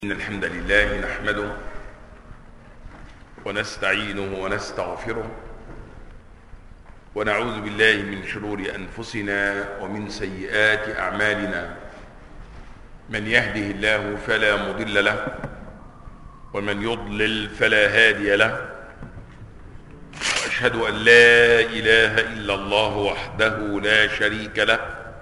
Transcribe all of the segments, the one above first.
إن الحمد لله نحمده ونستعينه ونستغفره ونعوذ بالله من شرور أنفسنا ومن سيئات أعمالنا. من يهده الله فلا مضل له ومن يضلل فلا هادي له. وأشهد أن لا إله إلا الله وحده لا شريك له،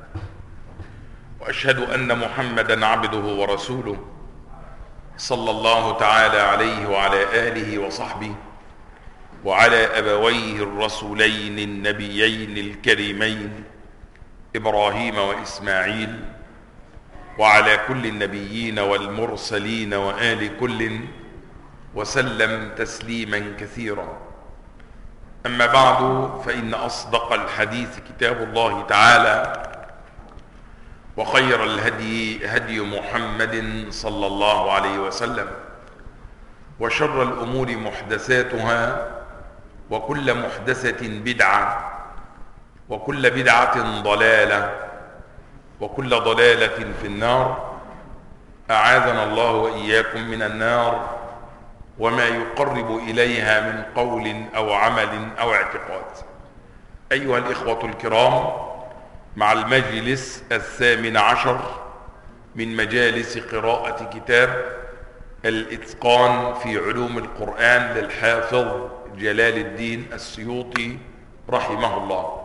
وأشهد أن محمدا عبده ورسوله صلى الله تعالى عليه وعلى آله وصحبه وعلى أبويه الرسولين النبيين الكريمين إبراهيم وإسماعيل وعلى كل النبيين والمرسلين وآل كل وسلم تسليما كثيرا. أما بعد، فإن أصدق الحديث كتاب الله تعالى، وخير الهدي هدي محمد صلى الله عليه وسلم، وشر الأمور محدثاتها، وكل محدثة بدعة، وكل بدعة ضلالة، وكل ضلالة في النار. أعاذنا الله وإياكم من النار وما يقرب إليها من قول أو عمل أو اعتقاد. أيها الإخوة الكرام، مع المجلس 18 من مجالس قراءة كتاب الإتقان في علوم القرآن للحافظ جلال الدين السيوطي رحمه الله،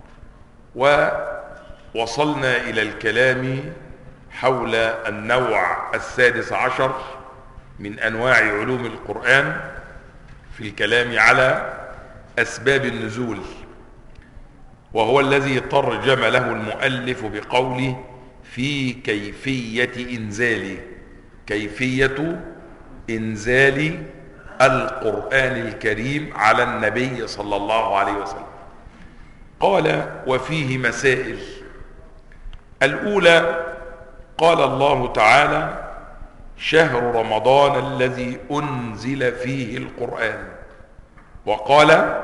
ووصلنا إلى الكلام حول النوع 16 من أنواع علوم القرآن في الكلام على أسباب النزول، وهو الذي ترجم له المؤلف بقوله في كيفية إنزاله، كيفية إنزال القرآن الكريم على النبي صلى الله عليه وسلم. قال وفيه مسائل. الأولى، قال الله تعالى شهر رمضان الذي أنزل فيه القرآن، وقال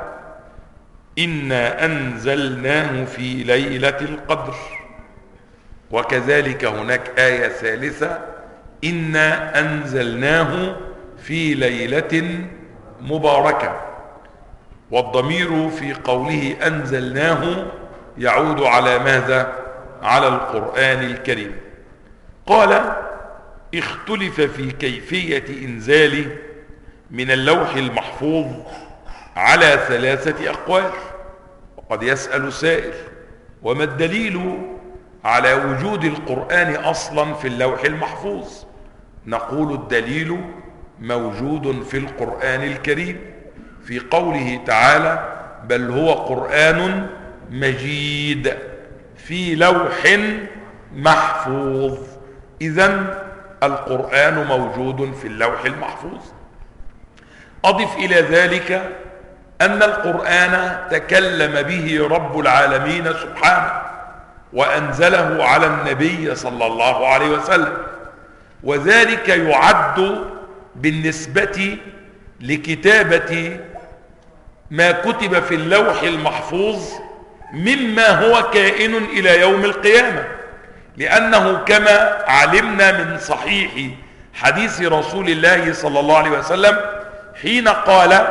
إنا أنزلناه في ليلة القدر. وكذلك هناك آية ثالثة إنا أنزلناه في ليلة مباركة، والضمير في قوله أنزلناه يعود على ماذا؟ على القرآن الكريم. قال اختلف في كيفية إنزاله من اللوح المحفوظ على 3 أقوال. وقد يسأل سائل: وما الدليل على وجود القرآن أصلا في اللوح المحفوظ؟ نقول الدليل موجود في القرآن الكريم في قوله تعالى بل هو قرآن مجيد في لوح محفوظ. إذن القرآن موجود في اللوح المحفوظ. أضف إلى ذلك أن القرآن تكلم به رب العالمين سبحانه وأنزله على النبي صلى الله عليه وسلم، وذلك يعد بالنسبة لكتابة ما كتب في اللوح المحفوظ مما هو كائن إلى يوم القيامة، لأنه كما علمنا من صحيح حديث رسول الله صلى الله عليه وسلم حين قال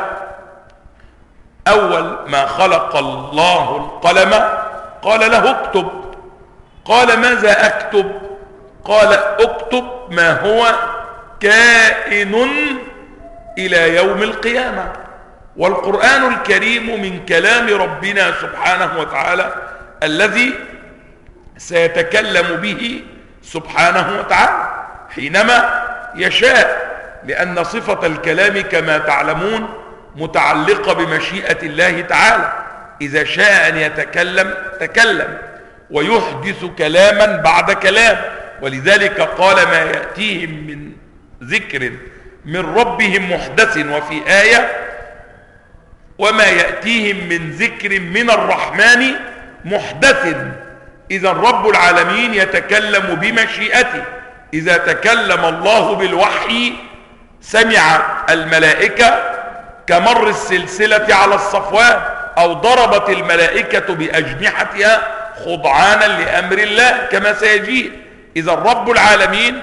أول ما خلق الله القلم قال له اكتب. قال ماذا أكتب؟ قال اكتب ما هو كائن إلى يوم القيامة. والقرآن الكريم من كلام ربنا سبحانه وتعالى الذي سيتكلم به سبحانه وتعالى حينما يشاء، لأن صفة الكلام كما تعلمون متعلقة بمشيئة الله تعالى. إذا شاء أن يتكلم تكلم ويحدث كلاما بعد كلام، ولذلك قال ما يأتيهم من ذكر من ربهم محدث، وفي آية وما يأتيهم من ذكر من الرحمن محدث. إذا رب العالمين يتكلم بمشيئته. إذا تكلم الله بالوحي سمع الملائكة كمر السلسلة على الصفوان، أو ضربت الملائكة بأجنحتها خضعانا لأمر الله كما سيجيء. إذا رب العالمين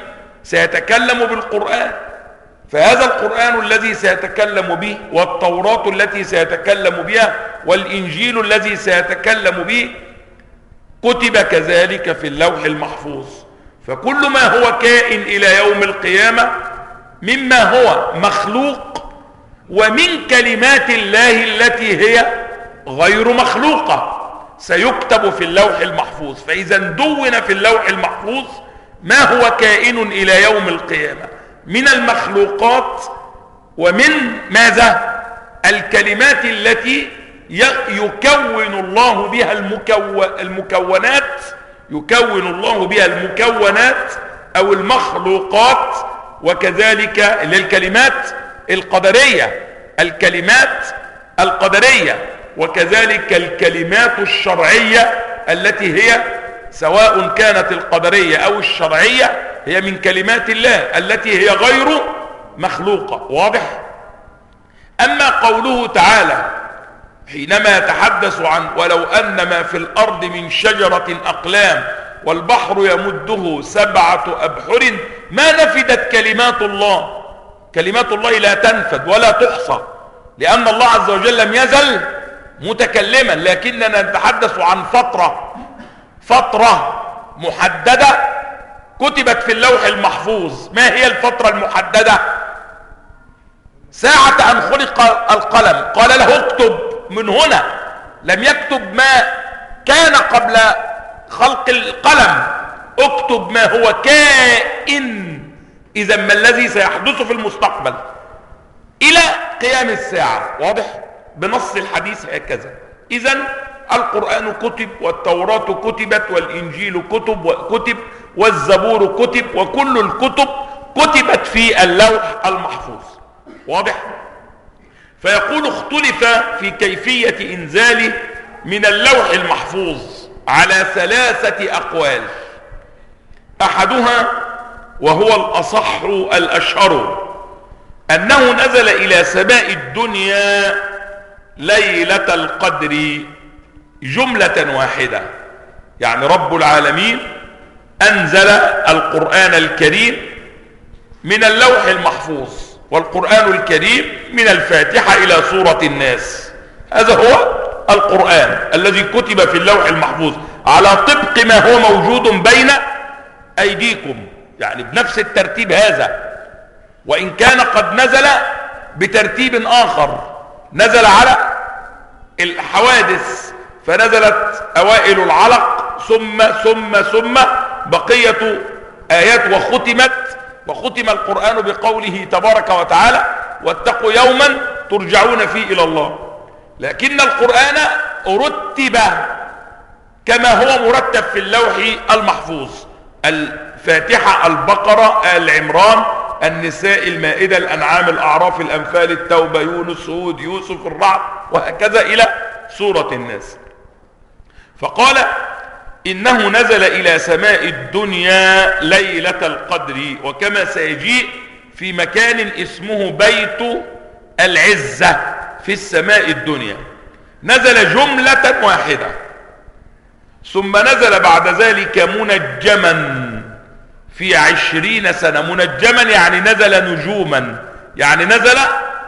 سيتكلم بالقرآن، فهذا القرآن الذي سيتكلم به، والتوراة التي سيتكلم بها، والإنجيل الذي سيتكلم به، كتب كذلك في اللوح المحفوظ. فكل ما هو كائن إلى يوم القيامة مما هو مخلوق ومن كلمات الله التي هي غير مخلوقة سيكتب في اللوح المحفوظ. فإذا دون في اللوح المحفوظ ما هو كائن إلى يوم القيامة من المخلوقات ومن ماذا؟ الكلمات التي يكون الله بها المكونات، يكون الله بها المكونات أو المخلوقات، وكذلك الكلمات القدرية، الكلمات القدرية، وكذلك الكلمات الشرعية التي هي سواء كانت القدرية أو الشرعية هي من كلمات الله التي هي غير مخلوقة. واضح؟ أما قوله تعالى حينما يتحدث عن ولو أن ما في الأرض من شجرة أقلام والبحر يمده 7 أبحر ما نفدت كلمات الله. كلمات الله لا تنفد ولا تحصى، لأن الله عز وجل لم يزل متكلما، لكننا نتحدث عن فترة محددة كتبت في اللوح المحفوظ. ما هي الفترة المحددة؟ ساعة أن خلق القلم قال له اكتب، من هنا لم يكتب ما كان قبل خلق القلم، اكتب ما هو كائن. إذا ما الذي سيحدث في المستقبل إلى قيام الساعة. واضح؟ بنص الحديث هكذا. إذا القرآن كتب، والتوراة كتبت، والإنجيل كتب، والزبور كتب، وكل الكتب كتبت في اللوح المحفوظ. واضح؟ فيقول اختلف في كيفية إنزاله من اللوح المحفوظ على 3 أقوال. أحدها وهو الأصح الأشهر أنه نزل إلى سماء الدنيا ليلة القدر جملة واحدة، يعني رب العالمين أنزل القرآن الكريم من اللوح المحفوظ، والقرآن الكريم من الفاتحة إلى سورة الناس. هذا هو القرآن الذي كتب في اللوح المحفوظ على طبق ما هو موجود بين أيديكم، يعني بنفس الترتيب هذا، وإن كان قد نزل بترتيب آخر. نزل على الحوادث فنزلت أوائل العلق ثم بقية آيات، وختم القرآن بقوله تبارك وتعالى واتقوا يوما ترجعون فيه إلى الله. لكن القرآن رتب كما هو مرتب في اللوح المحفوظ: الفاتحة، البقرة، آل عمران، النساء، المائدة، الأنعام، الأعراف، الأنفال، التوبة، يونس، هود، يوسف، الرعد، وهكذا إلى سورة الناس. فقال إنه نزل إلى سماء الدنيا ليلة القدر، وكما سيجيء في مكان اسمه بيت العزة في السماء الدنيا. نزل جملة واحدة، ثم نزل بعد ذلك منجما في 20 سنة. منجما يعني نزل نجوما، يعني نزل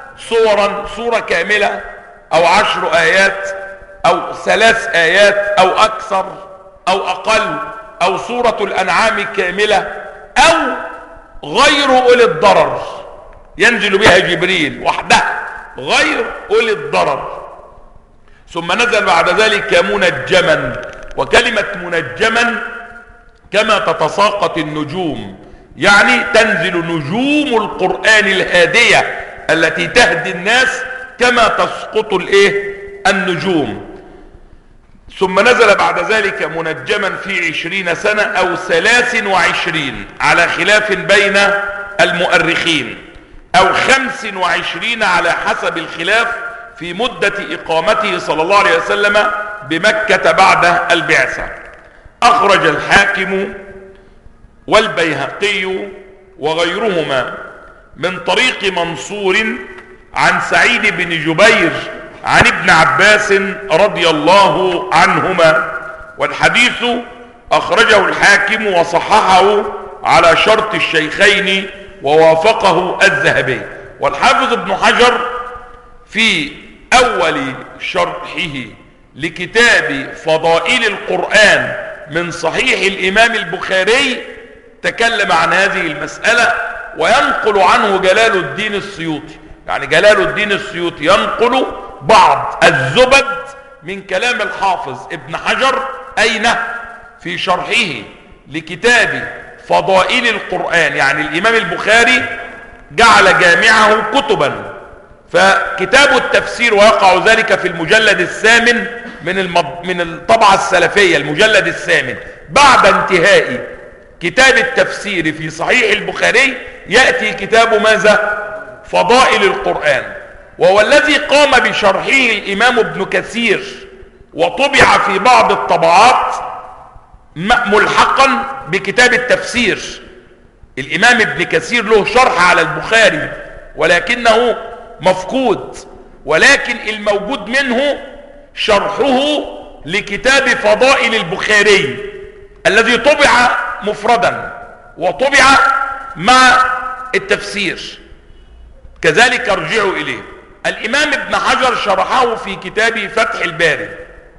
سورة كاملة أو 10 آيات أو 3 آيات أو أكثر أو أقل، أو سورة الأنعام كاملة، أو غير أولي الضرر ينزل بها جبريل وحدها غير أولي الضرر. ثم نزل بعد ذلك منجما، وكلمة منجما كما تتساقط النجوم، يعني تنزل نجوم القرآن الهادية التي تهدي الناس كما تسقط النجوم. ثم نزل بعد ذلك منجما في 20 سنة أو 23 على خلاف بين المؤرخين، أو 25 على حسب الخلاف في مدة إقامته صلى الله عليه وسلم بمكة بعد البعثة. أخرج الحاكم والبيهقي وغيرهما من طريق منصور عن سعيد بن جبير عن ابن عباس رضي الله عنهما، والحديث أخرجه الحاكم وصححه على شرط الشيخين ووافقه الذهبي. والحافظ ابن حجر في أول شرحه لكتاب فضائل القرآن من صحيح الإمام البخاري تكلم عن هذه المسألة، وينقل عنه جلال الدين السيوطي. يعني جلال الدين السيوطي ينقل بعض الزبد من كلام الحافظ ابن حجر أين؟ في شرحه لكتاب فضائل القرآن. يعني الإمام البخاري جعل جامعه كتبا، فكتاب التفسير ويقع ذلك في المجلد الثامن من الطبعة السلفية، المجلد الثامن. بعد انتهاء كتاب التفسير في صحيح البخاري يأتي كتاب ماذا؟ فضائل القرآن، وهو الذي قام بشرحه الإمام ابن كثير، وطبع في بعض الطبعات ملحقا بكتاب التفسير. الإمام ابن كثير له شرح على البخاري ولكنه مفقود، ولكن الموجود منه شرحه لكتاب فضائل البخاري الذي طبع مفردا وطبع مع التفسير، كذلك ارجعوا إليه. الإمام ابن حجر شرحه في كتابه فتح الباري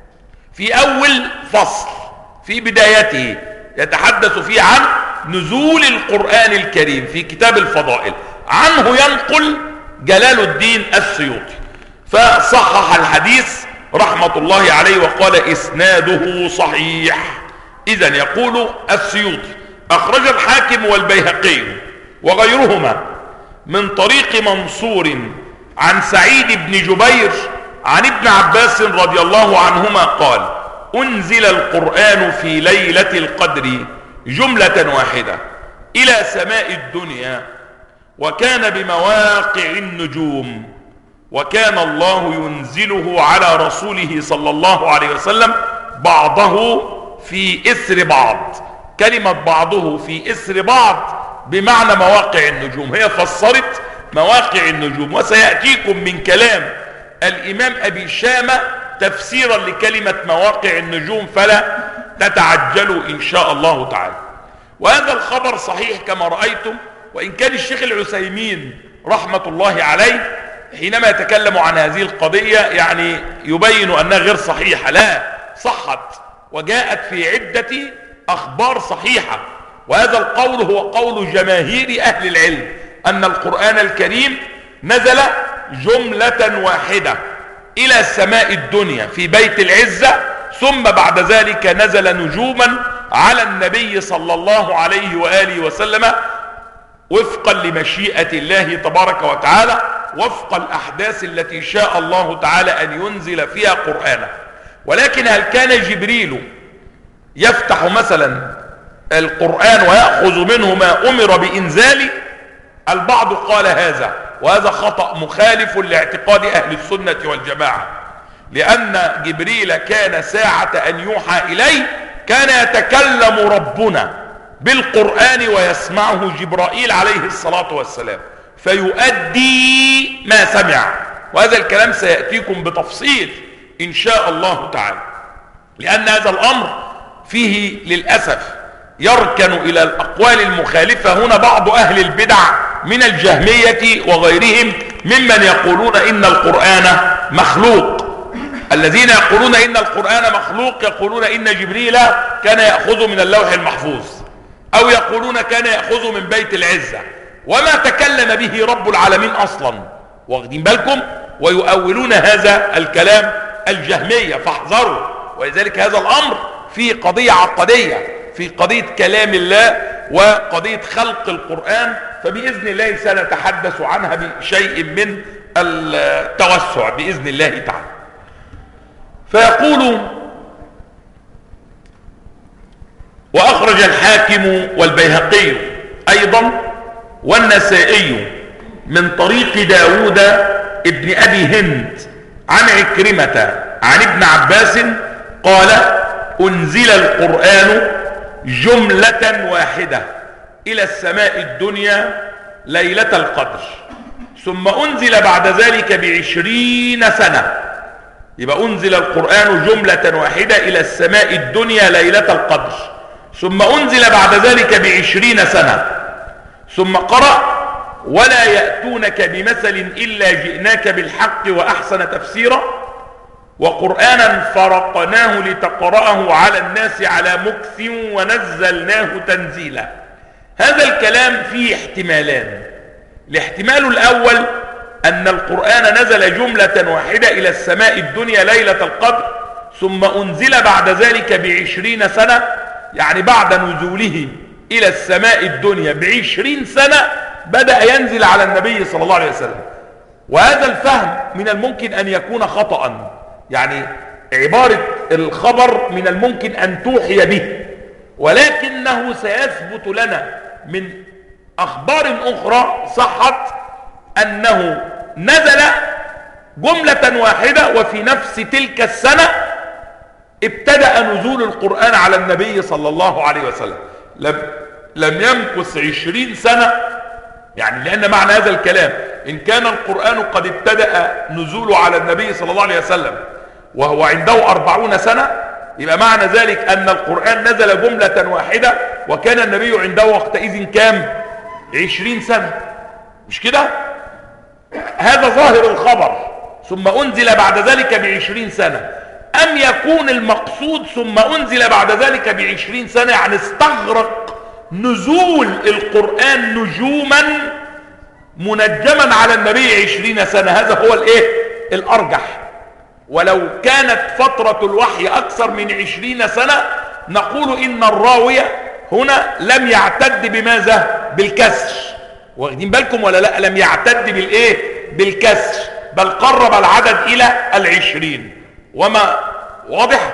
في أول فصل في بدايته، يتحدث فيه عن نزول القرآن الكريم في كتاب الفضائل، عنه ينقل جلال الدين السيوطي، فصحح الحديث رحمة الله عليه وقال إسناده صحيح. إذن يقول السيوطي أخرج الحاكم والبيهقي وغيرهما من طريق منصور عن سعيد بن جبير عن ابن عباس رضي الله عنهما قال: أنزل القرآن في ليلة القدر جملة واحدة إلى سماء الدنيا، وكان بمواقع النجوم، وكان الله ينزله على رسوله صلى الله عليه وسلم بعضه في إثر بعض. كلمة بعضه في إثر بعض بمعنى مواقع النجوم، هي فسرت مواقع النجوم، وسيأتيكم من كلام الإمام أبي شامة تفسيرا لكلمة مواقع النجوم، فلا تتعجلوا إن شاء الله تعالى. وهذا الخبر صحيح كما رأيتم، وإن كان الشيخ العثيمين رحمة الله عليه حينما يتكلم عن هذه القضية يعني يبين أنها غير صحيحة، لا، صحت وجاءت في عدة أخبار صحيحة. وهذا القول هو قول جماهير أهل العلم، أن القرآن الكريم نزل جملة واحدة إلى سماء الدنيا في بيت العزة، ثم بعد ذلك نزل نجوما على النبي صلى الله عليه وآله وسلم وفقا لمشيئة الله تبارك وتعالى، وفق الأحداث التي شاء الله تعالى أن ينزل فيها قرآنا. ولكن هل كان جبريل يفتح مثلا القرآن ويأخذ منه ما أمر بإنزاله؟ البعض قال هذا، وهذا خطأ مخالف لاعتقاد أهل السنة والجماعة، لأن جبريل كان ساعة أن يوحى إليه كان يتكلم ربنا بالقرآن ويسمعه جبرائيل عليه الصلاة والسلام فيؤدي ما سمع. وهذا الكلام سيأتيكم بتفصيل إن شاء الله تعالى، لأن هذا الأمر فيه للأسف يركن إلى الأقوال المخالفة هنا بعض أهل البدع من الجهمية وغيرهم ممن يقولون إن القرآن مخلوق. الذين يقولون إن القرآن مخلوق يقولون إن جبريل كان يأخذ من اللوح المحفوظ، أو يقولون كان يأخذ من بيت العزة، وما تكلم به رب العالمين أصلا، واخدين بالكم؟ ويؤولون هذا الكلام الجهمية، فاحذروا. ولذلك هذا الأمر في قضية عقدية، في قضية كلام الله وقضية خلق القرآن، فبإذن الله سنتحدث عنها بشيء من التوسع بإذن الله تعالى. فيقول: وأخرج الحاكم والبيهقي أيضا والنسائي من طريق داود ابن أبي هند عن عكرمة عن ابن عباس قال: أنزل القرآن جملة واحدة إلى السماء الدنيا ليلة القدر، ثم أنزل بعد ذلك ب20 سنة. يبقى أنزل القرآن جملة واحدة إلى السماء الدنيا ليلة القدر، ثم أنزل بعد ذلك ب20 سنة. ثم قرأ ولا يأتونك بمثل إلا جئناك بالحق وأحسن تفسيرا وقرآنا فرقناه لتقرأه على الناس على مكث ونزلناه تنزيلا. هذا الكلام فيه احتمالان. الاحتمال الأول أن القرآن نزل جملة واحدة إلى السماء الدنيا ليلة القدر، ثم أنزل بعد ذلك ب20 سنة، يعني بعد نزوله إلى السماء الدنيا ب20 سنة بدأ ينزل على النبي صلى الله عليه وسلم. وهذا الفهم من الممكن أن يكون خطأ، يعني عبارة الخبر من الممكن أن توحي به، ولكنه سيثبت لنا من أخبار أخرى صحت أنه نزل جملة واحدة وفي نفس تلك السنة ابتدأ نزول القرآن على النبي صلى الله عليه وسلم. لم يمكث 20 سنة، يعني لأن معنى هذا الكلام إن كان القرآن قد ابتدأ نزوله على النبي صلى الله عليه وسلم وهو عنده 40 سنة، يبقى معنى ذلك أن القرآن نزل جملة واحدة وكان النبي عنده وقتئذ كام؟ 20 سنة، مش كده؟ هذا ظاهر الخبر. ثم أنزل بعد ذلك ب20 سنة. أم يكون المقصود ثم أنزل بعد ذلك ب20 سنة يعني استغرق نزول القرآن نجوما منجما على النبي 20 سنة؟ هذا هو الأرجح. ولو كانت فترة الوحي أكثر من 20 سنة نقول إن الراوية هنا لم يعتد بماذا؟ بالكسر. واخدين بالكم ولا لا؟ لم يعتد بالكسر، بل قرب العدد إلى 20. وما واضح؟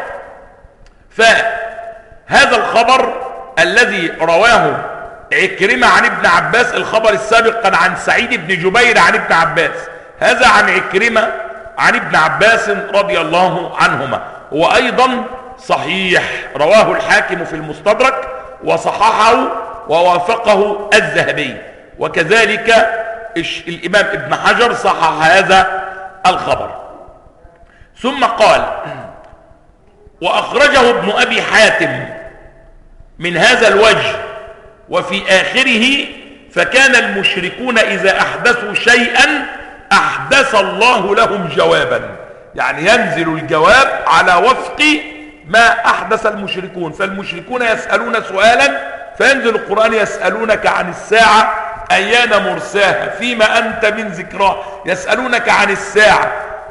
فهذا الخبر الذي رواه عكرمة عن ابن عباس، الخبر السابق كان عن سعيد بن جبير عن ابن عباس، هذا عن عكرمة عن ابن عباس رضي الله عنهما، هو أيضا صحيح، رواه الحاكم في المستدرك وصححه ووافقه الذهبي، وكذلك الإمام ابن حجر صحح هذا الخبر. ثم قال وأخرجه ابن أبي حاتم من هذا الوجه وفي آخره فكان المشركون إذا أحدثوا شيئا أحدث الله لهم جوابا، يعني ينزل الجواب على وفق ما أحدث المشركون. فالمشركون يسألون سؤالا فينزل القرآن يسألونك عن الساعة أيان مرساها فيما أنت من ذكراه، يسألونك عن الساعة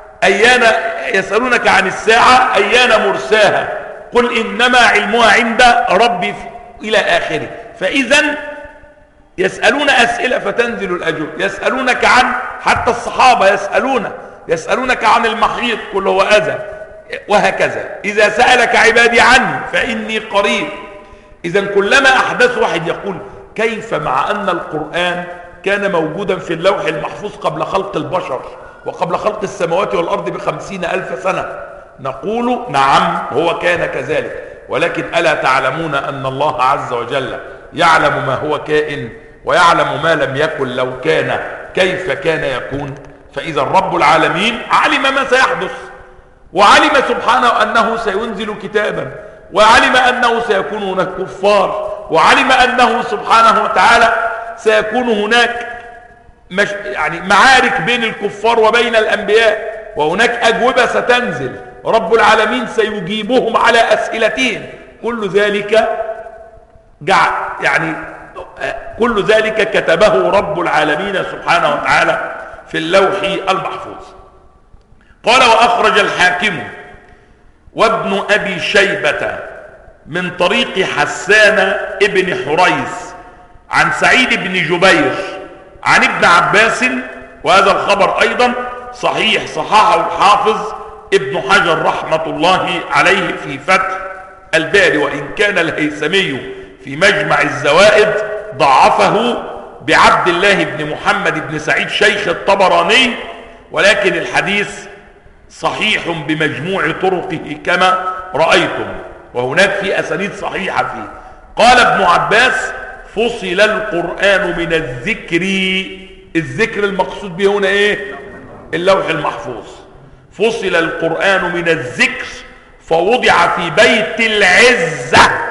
أيان مرساها قل إنما علمها عند ربي إلى آخره. فإذا يسألون أسئلة فتنزل الأجوبة، يسألونك عن حتى الصحابة يسألونك عن المحيط قل هو أذى، وهكذا. إذا سألك عبادي عني فإني قريب. إذا كلما أحدث واحد يقول كيف مع أن القرآن كان موجودا في اللوح المحفوظ قبل خلق البشر وقبل خلق السماوات والأرض ب50,000 سنة؟ نقول نعم هو كان كذلك، ولكن ألا تعلمون أن الله عز وجل يعلم ما هو كائن ويعلم ما لم يكن لو كان كيف كان يكون؟ فإذا رب العالمين علم ما سيحدث، وعلم سبحانه أنه سينزل كتابا، وعلم أنه سيكون هناك كفار، وعلم أنه سبحانه وتعالى سيكون هناك يعني معارك بين الكفار وبين الأنبياء، وهناك أجوبة ستنزل رب العالمين سيجيبهم على أسئلتهم. كل ذلك كل ذلك كتبه رب العالمين سبحانه وتعالى في اللوح المحفوظ. قال وأخرج الحاكم وابن أبي شيبة من طريق حسان ابن حريث عن سعيد بن جبير عن ابن عباس، وهذا الخبر أيضا صحيح، صححه الحافظ ابن حجر رحمة الله عليه في فتح الباري، وإن كان الهيثمي في مجمع الزوائد ضعفه بعبد الله بن محمد بن سعيد شيخ الطبراني، ولكن الحديث صحيح بمجموع طرقه كما رأيتم، وهناك في أسانيد صحيحة فيه. قال ابن عباس فصل القرآن من الذكر المقصود به هنا اللوح المحفوظ. فصل القرآن من الذكر فوضع في بيت العزة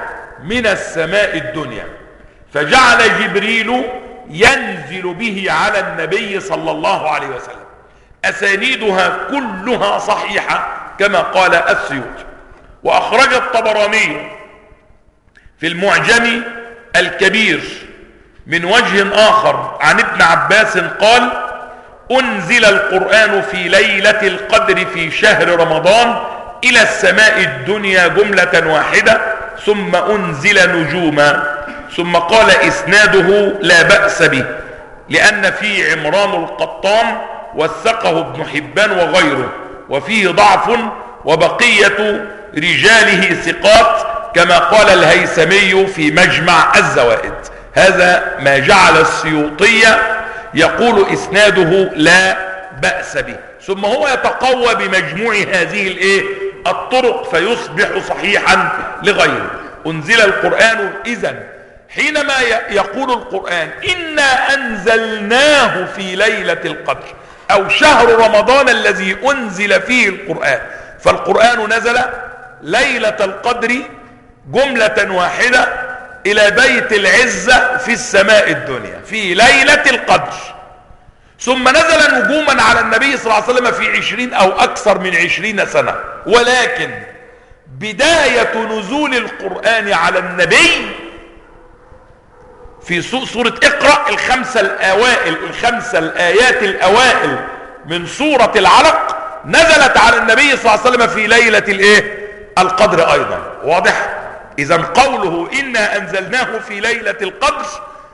من السماء الدنيا، فجعل جبريل ينزل به على النبي صلى الله عليه وسلم. أسانيدها كلها صحيحة كما قال السيوطي. وأخرج الطبراني في المعجم الكبير من وجه آخر عن ابن عباس قال: أنزل القرآن في ليلة القدر في شهر رمضان إلى السماء الدنيا جملة واحدة، ثم أنزل نجوما. ثم قال: إسناده لا بأس به، لأن فيه عمران القطان وثقه ابن حبان وغيره، وفيه ضعف، وبقية رجاله ثقات، كما قال الهيثمي في مجمع الزوائد. هذا ما جعل السيوطي يقول إسناده لا بأس به، ثم هو يتقوى بمجموع هذه الطرق فيصبح صحيحا لغيره. أنزل القرآن إذن حينما يقول القرآن إنا أنزلناه في ليلة القدر، أو شهر رمضان الذي أنزل فيه القرآن، فالقرآن نزل ليلة القدر جملة واحدة إلى بيت العزة في السماء الدنيا في ليلة القدر، ثم نزل نجوما على النبي صلى الله عليه وسلم في 20 أو أكثر من 20 سنة. ولكن بداية نزول القرآن على النبي في سورة اقرأ، الخمسة الآيات الأوائل من سورة العلق نزلت على النبي صلى الله عليه وسلم في ليلة القدر أيضا. واضح؟ إذن قوله إنا أنزلناه في ليلة القدر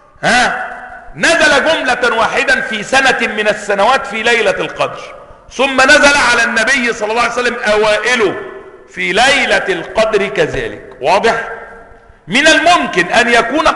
نزل جملة واحدا في سنة من السنوات في ليلة القدر، ثم نزل على النبي صلى الله عليه وسلم أوائله في ليلة القدر كذلك. واضح؟ من الممكن أن يكون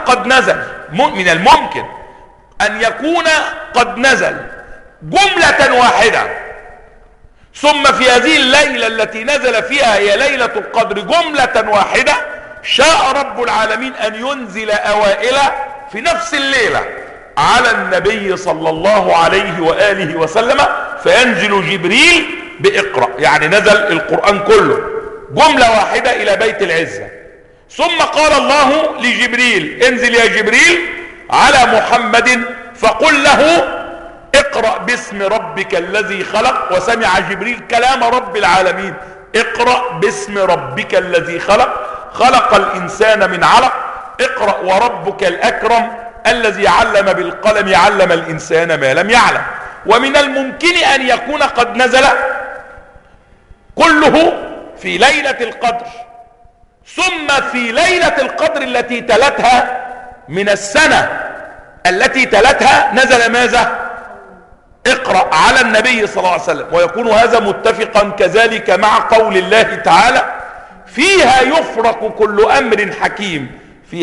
قد نزل جملة واحدة، ثم في هذه الليلة التي نزل فيها هي ليلة القدر جملة واحدة شاء رب العالمين أن ينزل أوائل في نفس الليلة على النبي صلى الله عليه وآله وسلم، فينزل جبريل بإقرأ، يعني نزل القرآن كله جملة واحدة إلى بيت العزة. ثم قال الله لجبريل: انزل يا جبريل على محمد فقل له اقرأ باسم ربك الذي خلق. وسمع جبريل كلام رب العالمين: اقرأ باسم ربك الذي خلق، خلق الإنسان من علق، اقرأ وربك الأكرم الذي علم بالقلم علم الإنسان ما لم يعلم. ومن الممكن أن يكون قد نزل كله في ليلة القدر، ثم في ليلة القدر التي تلتها من السنة التي تلتها نزل ماذا؟ اقرأ على النبي صلى الله عليه وسلم. ويكون هذا متفقا كذلك مع قول الله تعالى: فيها يفرق كل أمر حكيم.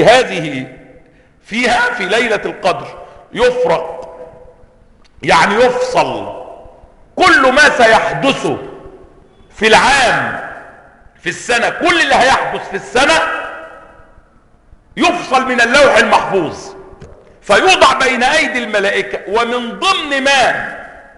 فيها في ليلة القدر يفرق، يعني يفصل كل ما سيحدث في العام في السنة، كل اللي هيحدث في السنة يفصل من اللوح المحفوظ فيوضع بين أيدي الملائكة. ومن ضمن ما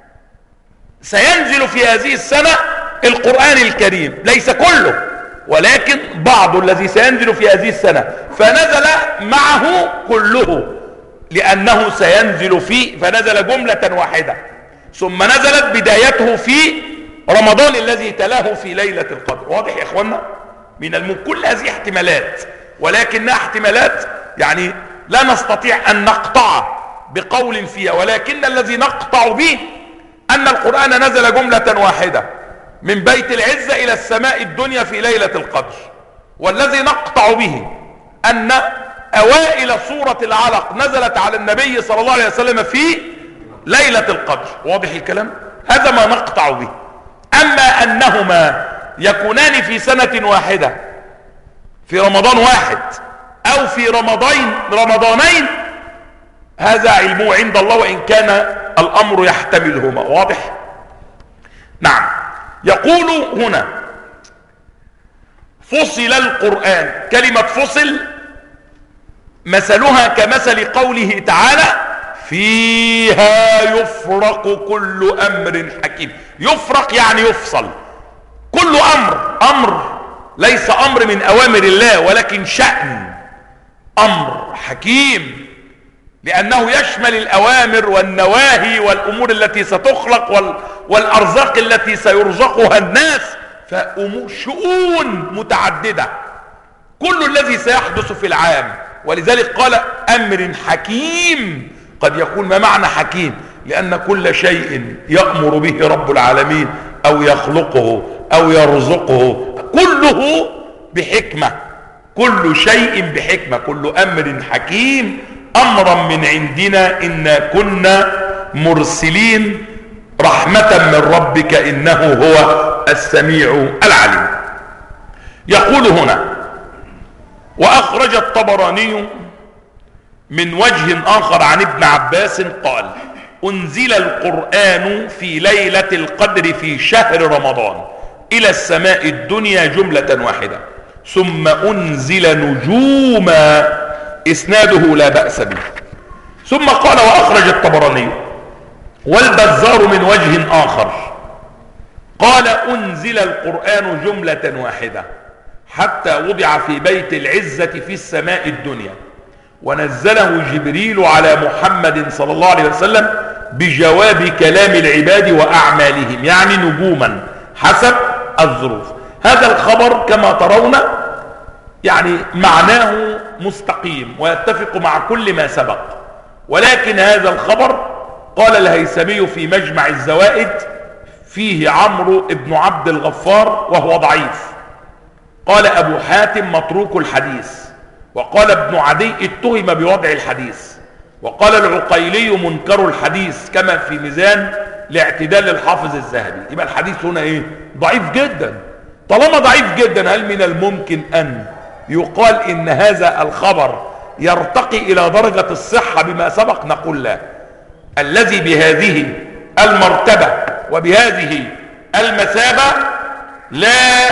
سينزل في هذه السنة القرآن الكريم، ليس كله ولكن بعض الذي سينزل في هذه السنة، فنزل معه كله لأنه سينزل فيه، فنزل جملة واحدة، ثم نزلت بدايته في رمضان الذي تلاه في ليلة القدر. واضح يا اخوانا؟ كل هذه احتمالات، ولكنها احتمالات يعني لا نستطيع أن نقطع بقول فيها، ولكن الذي نقطع به أن القرآن نزل جملة واحدة من بيت العزة إلى السماء الدنيا في ليلة القدر، والذي نقطع به أن أوائل سورة العلق نزلت على النبي صلى الله عليه وسلم في ليلة القدر. واضح الكلام؟ هذا ما نقطع به. أما أنهما يكونان في سنة واحدة في رمضان واحد أو في رمضانين هذا علمه عند الله، وإن كان الأمر يحتملهما. واضح؟ نعم. يقول هنا: فصل القرآن. كلمة فصل مثلها كمثل قوله تعالى: فيها يفرق كل أمر حكيم. يفرق يعني يفصل كل أمر ليس أمر من أوامر الله، ولكن شأن امر حكيم، لانه يشمل الاوامر والنواهي والامور التي ستخلق والارزاق التي سيرزقها الناس، فامور شؤون متعددة كل الذي سيحدث في العام. ولذلك قال امر حكيم. قد يكون ما معنى حكيم؟ لان كل شيء يأمر به رب العالمين او يخلقه او يرزقه كله بحكمة، كل شيء بحكمة، كل امر حكيم امرا من عندنا انا كنا مرسلين رحمة من ربك انه هو السميع العليم. يقول هنا: واخرج الطبراني من وجه اخر عن ابن عباس قال: انزل القرآن في ليلة القدر في شهر رمضان الى السماء الدنيا جملة واحدة، ثم انزل نجوما، اسناده لا بأس به. ثم قال: واخرج الطبراني والبزار من وجه اخر قال: انزل القرآن جملة واحدة حتى وضع في بيت العزة في السماء الدنيا، ونزله جبريل على محمد صلى الله عليه وسلم بجواب كلام العباد وأعمالهم، يعني نجوما حسب الظروف. هذا الخبر كما ترون يعني معناه مستقيم ويتفق مع كل ما سبق، ولكن هذا الخبر قال الهيثمي في مجمع الزوائد فيه عمرو بن عبد الغفار وهو ضعيف. قال أبو حاتم متروك الحديث، وقال ابن عدي اتهم بوضع الحديث، وقال العقيلي منكر الحديث كما في ميزان لاعتدال الحافظ الذهبي. يبقى الحديث هنا ايه؟ ضعيف جدا. طالما ضعيف جدا، هل من الممكن ان يقال ان هذا الخبر يرتقي الى درجة الصحة بما سبق؟ نقول لا. الذي بهذه المرتبة وبهذه المثابة لا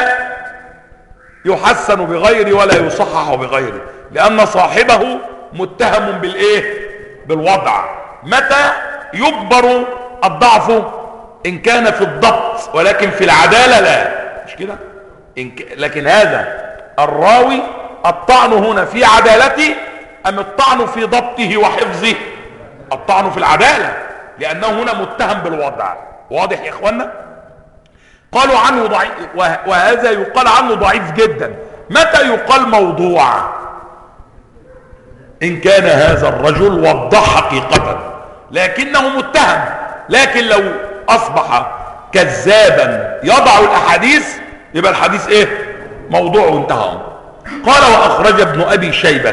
يحسن بغيره ولا يصحح بغيره، لأن صاحبه متهم بالإيه؟ بالوضع. متى يجبر الضعف؟ إن كان في الضبط، ولكن في العدالة لا، مش كده؟ لكن هذا الراوي الطعن هنا في عدالته أم الطعن في ضبطه وحفظه؟ الطعن في العدالة، لأنه هنا متهم بالوضع. واضح يا إخوانا؟ قالوا عنه ضعيف، وهذا يقال عنه ضعيف جدا. متى يقال موضوع؟ إن كان هذا الرجل وضح حقيقة لكنه متهم. لكن لو أصبح كذابا يضع الأحاديث يبقى الحديث إيه؟ موضوع وانتهى. قال: وأخرج ابن أبي شيبة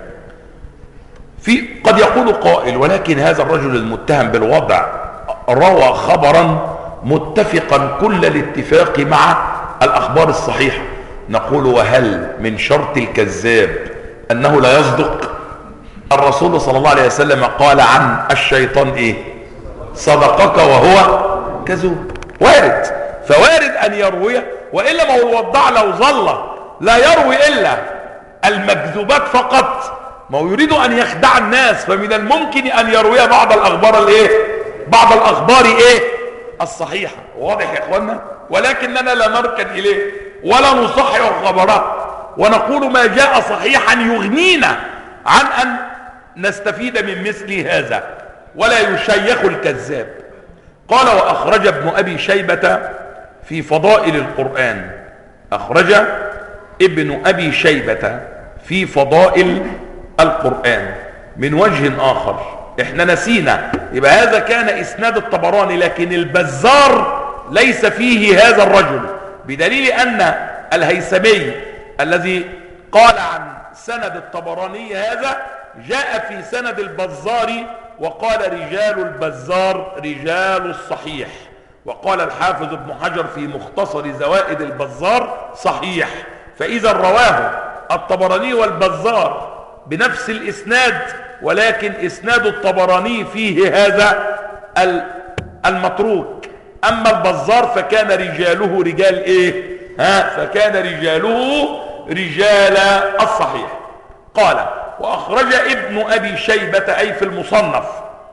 في، قد يقول قائل: ولكن هذا الرجل المتهم بالوضع روى خبرا متفقا كل الاتفاق مع الأخبار الصحيحة. نقول: وهل من شرط الكذاب أنه لا يصدق؟ الرسول صلى الله عليه وسلم قال عن الشيطان إيه؟ صدقك وهو كذوب. وارد، فوارد أن يرويه، وإلا ما هو الوضاع لو ظل لا يروي إلا المكذوبات فقط، ما هو يريد أن يخدع الناس، فمن الممكن أن يروي بعض الأخبار الإيه؟ بعض الأخبار إيه؟ الصحيحة. واضح يا إخوانا؟ ولكننا لا نركن إليه ولا نصحح خبره، ونقول ما جاء صحيحا يغنينا عن أن نستفيد من مثل هذا، ولا يشيخ الكذاب. قال: وأخرج ابن أبي شيبة في فضائل القرآن. أخرج ابن أبي شيبة في فضائل القرآن من وجه آخر. احنا نسينا، يبقى هذا كان إسناد الطبراني، لكن البزار ليس فيه هذا الرجل، بدليل أن الهيثمي الذي قال عن سند الطبراني هذا جاء في سند البزار وقال: رجال البزار رجال الصحيح. وقال الحافظ ابن حجر في مختصر زوائد البزار: صحيح. فإذا رواه الطبراني والبزار بنفس الإسناد، ولكن إسناد الطبراني فيه هذا المتروك، أما البزار فكان رجاله رجال إيه؟ فكان رجاله رجال الصحيح. قال: وأخرج ابن أبي شيبة أي في المصنف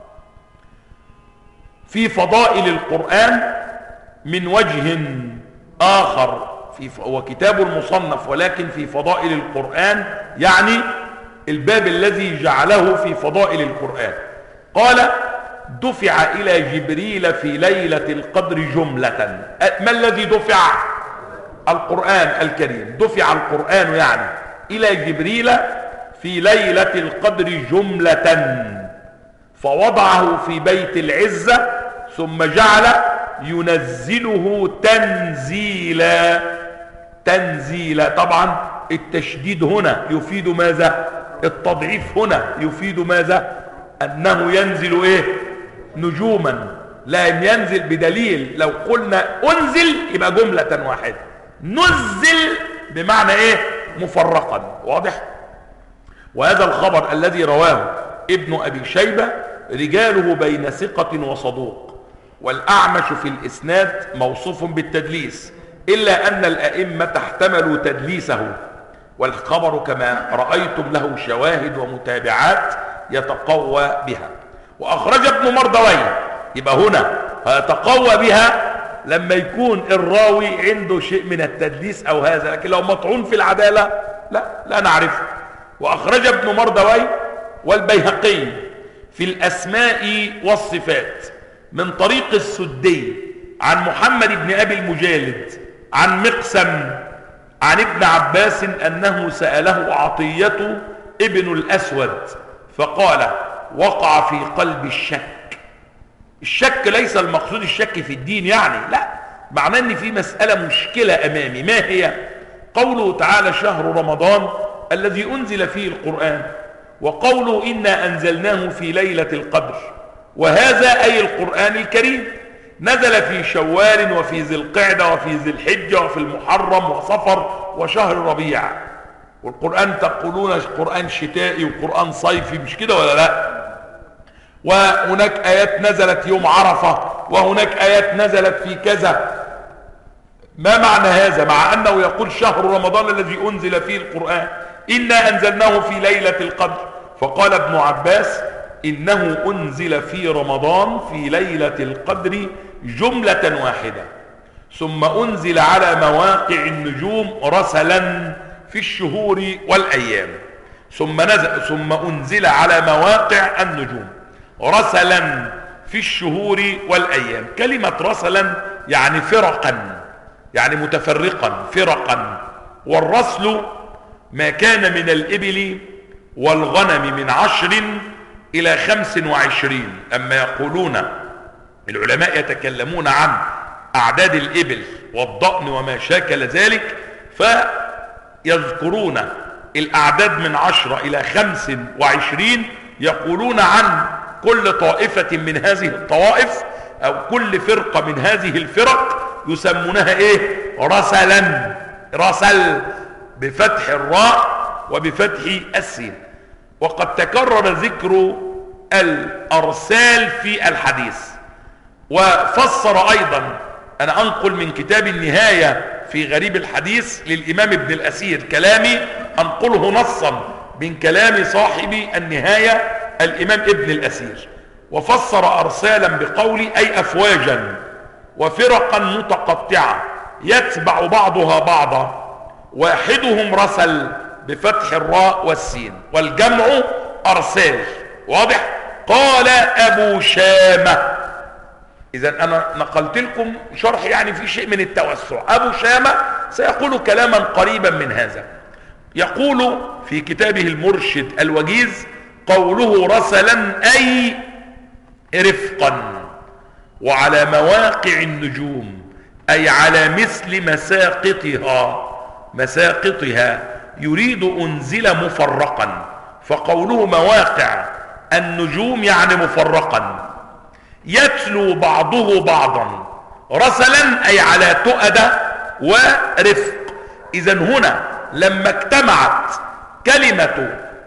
في فضائل القرآن من وجه آخر، هو كتاب المصنف ولكن في فضائل القرآن، يعني الباب الذي جعله في فضائل القرآن. قال دفع إلى جبريل في ليلة القدر جملة. ما الذي دفع؟ القرآن الكريم. دفع القرآن يعني إلى جبريل في ليلة القدر جملة، فوضعه في بيت العزة ثم جعل ينزله تنزيلا. تنزيلا، طبعا التشديد هنا يفيد ماذا؟ التضعيف هنا يفيد ماذا؟ أنه ينزل إيه؟ نجوما، لا ينزل بدليل. لو قلنا أنزل يبقى جملة واحدة، نزل بمعنى إيه؟ مفرقا. واضح؟ وهذا الخبر الذي رواه ابن أبي شيبة رجاله بين ثقة وصدوق، والأعمش في الإسناد موصوف بالتدليس، إلا أن الأئمة احتملوا تدليسه، والخبر كما رأيتم له شواهد ومتابعات يتقوى بها. وأخرج ابن مردويه، يبقى هنا يتقوى بها لما يكون الراوي عنده شيء من التدليس أو هذا، لكن لو مطعون في العدالة لا نعرفه. وأخرج ابن مردويه والبيهقي في الأسماء والصفات من طريق السدي عن محمد بن أبي المجالد عن مقسم عن ابن عباس أنه سأله عطية ابن الأسود فقال وقع في قلب الشك. الشك ليس المقصود الشك في الدين يعني، لا، معناه ان في مسألة مشكلة أمامي. ما هي؟ قوله تعالى شهر رمضان الذي أنزل فيه القرآن، وقوله إنا أنزلناه في ليلة القدر، وهذا أي القرآن الكريم نزل في شوال وفي ذي القعدة وفي ذي الحجة وفي المحرم وصفر وشهر ربيع. والقرآن تقولون قرآن شتائي وقرآن صيفي، مش كده ولا لا؟ وهناك آيات نزلت يوم عرفة، وهناك آيات نزلت في كذا. ما معنى هذا؟ مع أنه يقول شهر رمضان الذي أنزل فيه القرآن، إنا أنزلناه في ليلة القدر. فقال ابن عباس إنه أنزل في رمضان في ليلة القدر جملة واحدة، ثم أنزل على مواقع النجوم رسلا في الشهور والأيام، ثم أنزل على مواقع النجوم رسلا في الشهور والأيام. كلمة رسلا يعني فرقا، يعني متفرقا فرقا. والرسل ما كان من الإبل والغنم من 10 إلى 25. أما يقولون العلماء يتكلمون عن أعداد الإبل والضأن وما شاكل ذلك، فيذكرون الأعداد من 10 إلى 25، يقولون عن كل طائفة من هذه الطوائف أو كل فرقة من هذه الفرق يسمونها إيه؟ رسلا. رسل بفتح الراء وبفتح السين. وقد تكرر ذكر الأرسال في الحديث، وفسر أيضا. أنا أنقل من كتاب النهاية في غريب الحديث للإمام ابن الأثير، كلامي أنقله نصا من كلام صاحب النهاية الإمام ابن الأثير. وفسر أرسالا بقول أي أفواجا وفرقا متقطعة يتبع بعضها بعضا، واحدهم رسل بفتح الراء والسين، والجمع أرسال. واضح؟ قال أبو شامة. إذا أنا نقلت لكم شرح يعني في شيء من التوسع. أبو شامة سيقول كلاما قريبا من هذا. يقول في كتابه المرشد الوجيز قوله رسلا أي رفقا، وعلى مواقع النجوم أي على مثل مساقطها يريد أنزل مفرقا. فقوله مواقع النجوم يعني مفرقا، يتلو بعضه بعضا. رسلا أي على تؤدة ورفق. إذن هنا لما اجتمعت كلمة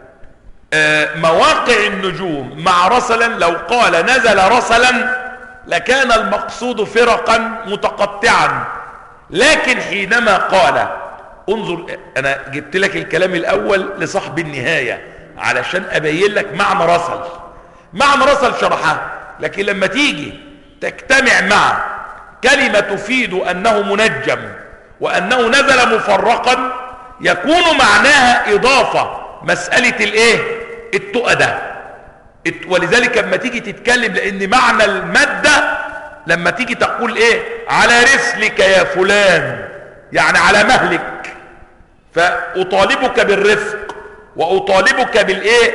مواقع النجوم مع رسلا، لو قال نزل رسلا لكان المقصود فرقا متقطعا. لكن حينما قال، انظر، انا جبت لك الكلام الاول لصاحب النهاية علشان ابين لك معنى رسل. معنى رسل شرحها، لكن لما تيجي تجتمع مع كلمة تفيد انه منجم وانه نزل مفرقا، يكون معناها اضافة مسألة الايه؟ التؤدة. ولذلك لما تيجي تتكلم، لان معنى المادة لما تيجي تقول ايه؟ على رسلك يا فلان، يعني على مهلك، فأطالبك بالرفق، وأطالبك بالايه؟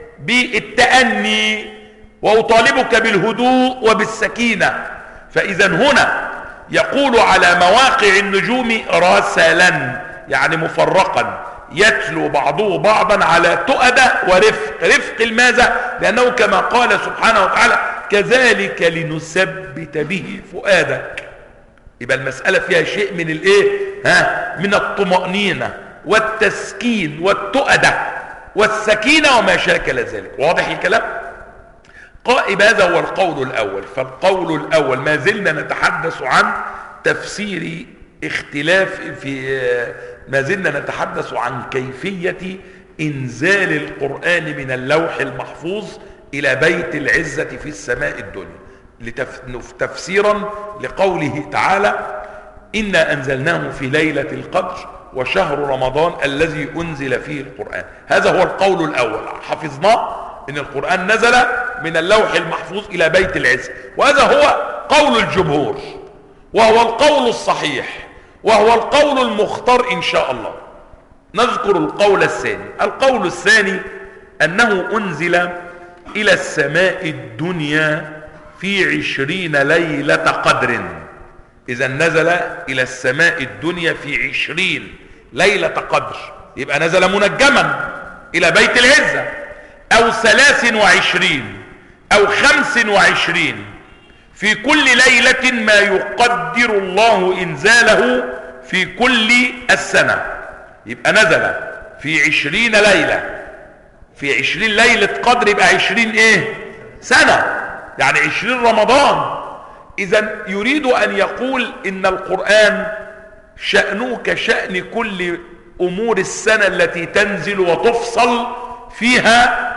بالتأني، وأطالبك بالهدوء وبالسكينة. فإذا هنا يقول على مواقع النجوم رسلا، يعني مفرقا، يتلو بعضه بعضا على تؤدة ورفق. رفق الماذا؟ لأنه كما قال سبحانه وتعالى كذلك لنثبت به فؤادك. يبقى المسألة فيها شيء من الايه؟ من الطمأنينة والتسكين والتؤدة والسكينة وما شاكل ذلك. واضح الكلام؟ هذا هو القول الأول. فالقول الأول ما زلنا نتحدث عن تفسير اختلاف ما زلنا نتحدث عن كيفية إنزال القرآن من اللوح المحفوظ إلى بيت العزة في السماء الدنيا، تفسيرا لقوله تعالى إنا أنزلناه في ليلة القدر وشهر رمضان الذي أنزل فيه القرآن. هذا هو القول الأول، حفظناه إن القرآن نزل من اللوح المحفوظ إلى بيت العزة، وهذا هو قول الجمهور، وهو القول الصحيح، وهو القول المختار إن شاء الله. نذكر القول الثاني. القول الثاني أنه أنزل إلى السماء الدنيا في 20 ليلة قدر. إذا نزل إلى السماء الدنيا في 20 ليلة قدر، يبقى نزل منجما إلى بيت العزة، أو 23 أو 25 في كل ليلة ما يقدر الله إنزاله في كل السنة. يبقى نزل في 20 ليلة، في 20 ليلة قدر، يبقى 20 ايه؟ سنة، يعني 20 رمضان. إذن يريد أن يقول إن القرآن شأنه كشأن كل أمور السنة التي تنزل وتفصل فيها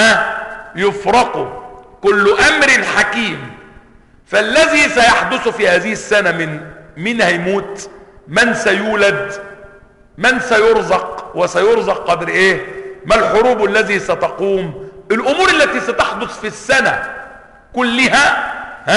يفرق كل أمر حكيم. فالذي سيحدث في هذه السنة من هيموت، من سيولد، من سيرزق، وسيرزق قدر ايه، ما الحروب التي ستقوم، الامور التي ستحدث في السنة كلها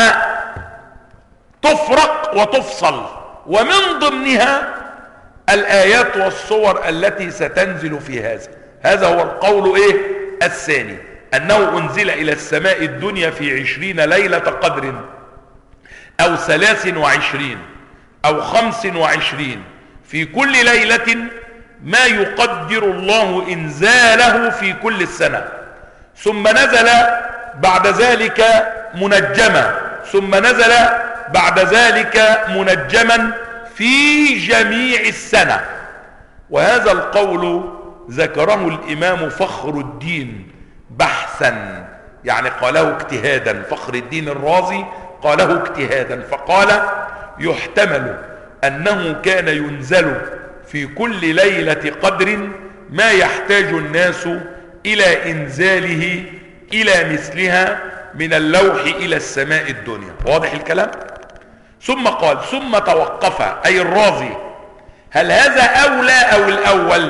تفرق وتفصل، ومن ضمنها الآيات والصور التي ستنزل في هذا. هذا هو القول ايه الثاني، انه انزل الى السماء الدنيا في 20 ليلة قدر او 23 او 25 في كل ليلة ما يقدر الله انزاله في كل السنة، ثم نزل بعد ذلك منجما، ثم نزل بعد ذلك منجما في جميع السنة. وهذا القول ذكره الامام فخر الدين بحثا، يعني قاله اجتهادا. فخر الدين الرازي قاله اجتهادا، فقال يحتمل انه كان ينزل في كل ليلة قدر ما يحتاج الناس الى انزاله الى مثلها من اللوح الى السماء الدنيا. واضح الكلام؟ ثم قال ثم توقف اي الرازي، هل هذا اولى او الاول؟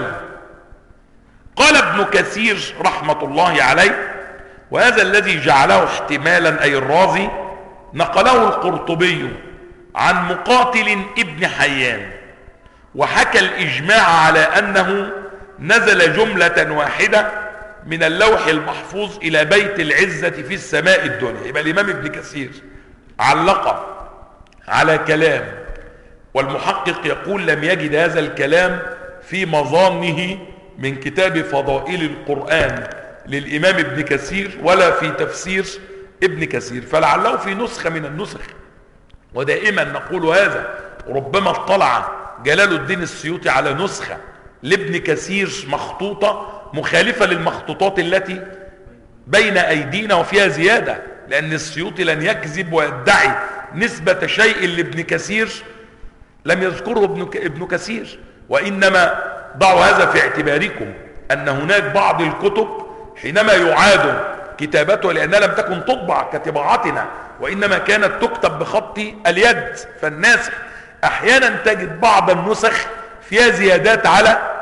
قال ابن كثير رحمة الله عليه، وهذا الذي جعله احتمالا اي الرازي نقله القرطبي عن مقاتل ابن حيان، وحكى الاجماع على انه نزل جملة واحدة من اللوح المحفوظ الى بيت العزة في السماء الدنيا. يبقى الامام ابن كثير علق على كلام، والمحقق يقول لم يجد هذا الكلام في مظانه من كتاب فضائل القرآن للامام ابن كثير ولا في تفسير ابن كثير، فلعله في نسخة من النسخ. ودائما نقول هذا، ربما اطلع جلال الدين السيوطي على نسخة لابن كثير مخطوطة مخالفة للمخطوطات التي بين ايدينا وفيها زيادة، لان السيوطي لن يكذب ويدعي نسبة شيء لابن كثير لم يذكره ابن كثير. وانما ضعوا هذا في اعتباركم، ان هناك بعض الكتب حينما يعاد كتابتها لانها لم تكن تطبع كطباعتنا، وانما كانت تكتب بخط اليد، فالناس احيانا تجد بعض النسخ فيها زيادات على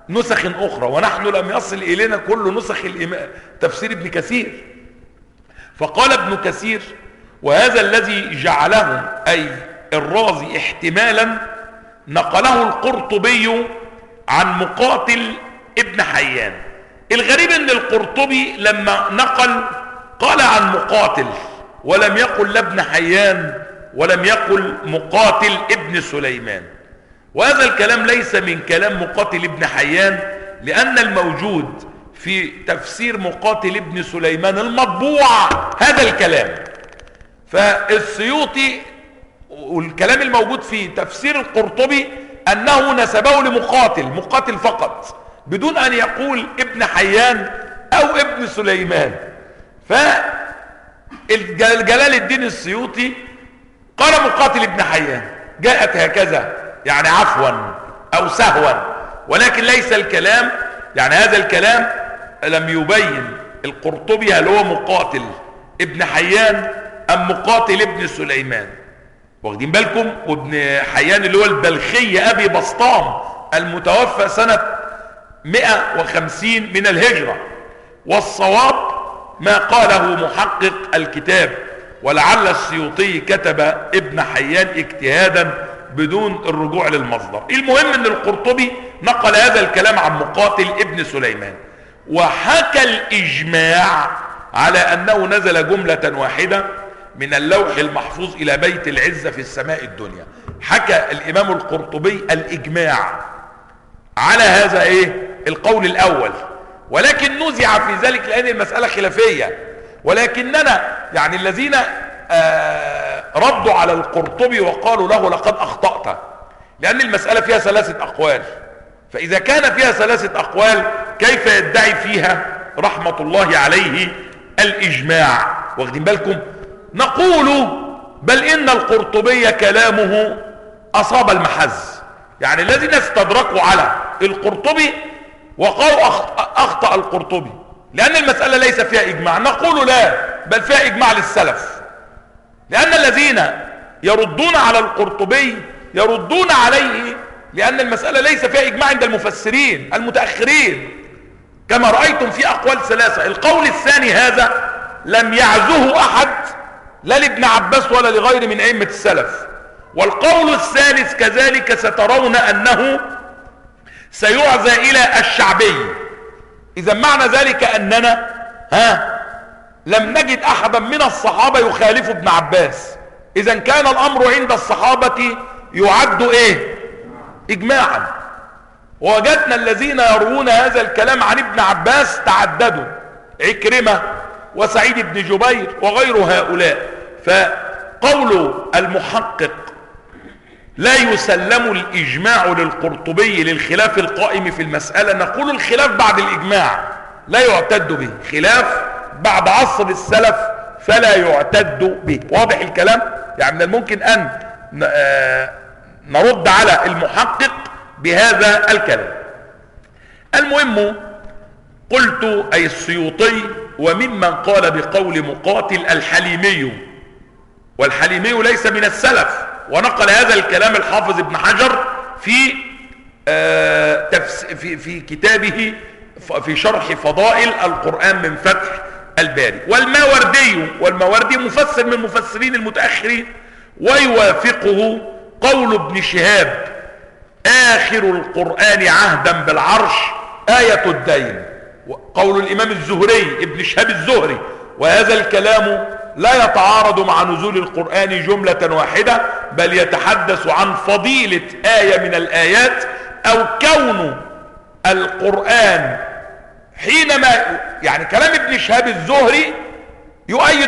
نسخ أخرى، ونحن لم يصل إلينا كل نسخ تفسير ابن كثير. فقال ابن كثير: وهذا الذي جعله أي الرازي احتمالا نقله القرطبي عن مقاتل ابن حيان. الغريب ان القرطبي لما نقل قال عن مقاتل ولم يقل لا ابن حيان ولم يقل مقاتل ابن سليمان، وهذا الكلام ليس من كلام مقاتل ابن حيان، لأن الموجود في تفسير مقاتل ابن سليمان المطبوع هذا الكلام. فالسيوطي والكلام الموجود في تفسير القرطبي أنه نسبه مقاتل فقط، بدون أن يقول ابن حيان أو ابن سليمان. فجلال الدين السيوطي قال مقاتل ابن حيان، جاءت هكذا يعني عفوا أو سهوا، ولكن ليس الكلام يعني هذا الكلام لم يبين القرطبي هل هو مقاتل ابن حيان أم مقاتل ابن سليمان. واخدين بالكم؟ وابن حيان اللي هو البلخي أبي بسطام المتوفى سنة 150 من الهجرة. والصواب ما قاله محقق الكتاب، ولعل السيوطي كتب ابن حيان اجتهادا بدون الرجوع للمصدر. المهم ان القرطبي نقل هذا الكلام عن مقاتل ابن سليمان، وحكى الإجماع على أنه نزل جملة واحدة من اللوح المحفوظ إلى بيت العزة في السماء الدنيا. حكى الإمام القرطبي الإجماع على هذا القول الأول، ولكن نزع في ذلك لأن المسألة خلافية. ولكننا يعني الذين ردوا على القرطبي وقالوا له لقد أخطأت، لأن المسألة فيها 3 أقوال، فإذا كان فيها 3 أقوال كيف يدعي فيها رحمة الله عليه الإجماع؟ واخدين بالكم؟ نقول بل إن القرطبي كلامه أصاب المحز، يعني الذين استدركوا على القرطبي وقالوا أخطأ القرطبي لأن المسألة ليس فيها إجماع، نقول لا، بل فيها إجماع للسلف، لأن الذين يردون على القرطبي يردون عليه لأن المسألة ليس فيها إجماع عند المفسرين المتأخرين، كما رأيتم في أقوال 3. القول الثاني هذا لم يعزه أحد لا لابن عباس ولا لغير من أئمة السلف. والقول الثالث كذلك سترون أنه سيعزى إلى الشعبي. إذا معنى ذلك أننا لم نجد أحدا من الصحابة يخالف ابن عباس، إذا كان الأمر عند الصحابة يعد إجماعا. ووجدنا الذين يروون هذا الكلام عن ابن عباس تعددوا، عكرمة وسعيد بن جبير وغير هؤلاء. فقول المحقق لا يسلم الإجماع للقرطبي للخلاف القائم في المسألة، نقول الخلاف بعد الإجماع لا يعتد به، خلاف بعد عصر السلف فلا يعتد به. واضح الكلام؟ يعني من الممكن أن نرد على المحقق بهذا الكلام. المهم قلت أي السيوطي، وممن قال بقول مقاتل الحليمي، والحليمي ليس من السلف، ونقل هذا الكلام الحافظ ابن حجر في كتابه في شرح فضائل القرآن من فتح الباري. والماوردي مفسر من المفسرين المتأخرين، ويوافقه قول ابن شهاب آخر القرآن عهدا بالعرش آية الدين، قول الإمام الزهري ابن شهاب الزهري، وهذا الكلام لا يتعارض مع نزول القرآن جملة واحدة، بل يتحدث عن فضيلة آية من الآيات، أو كون القرآن حينما يعني كلام ابن شهاب الزهري يؤيد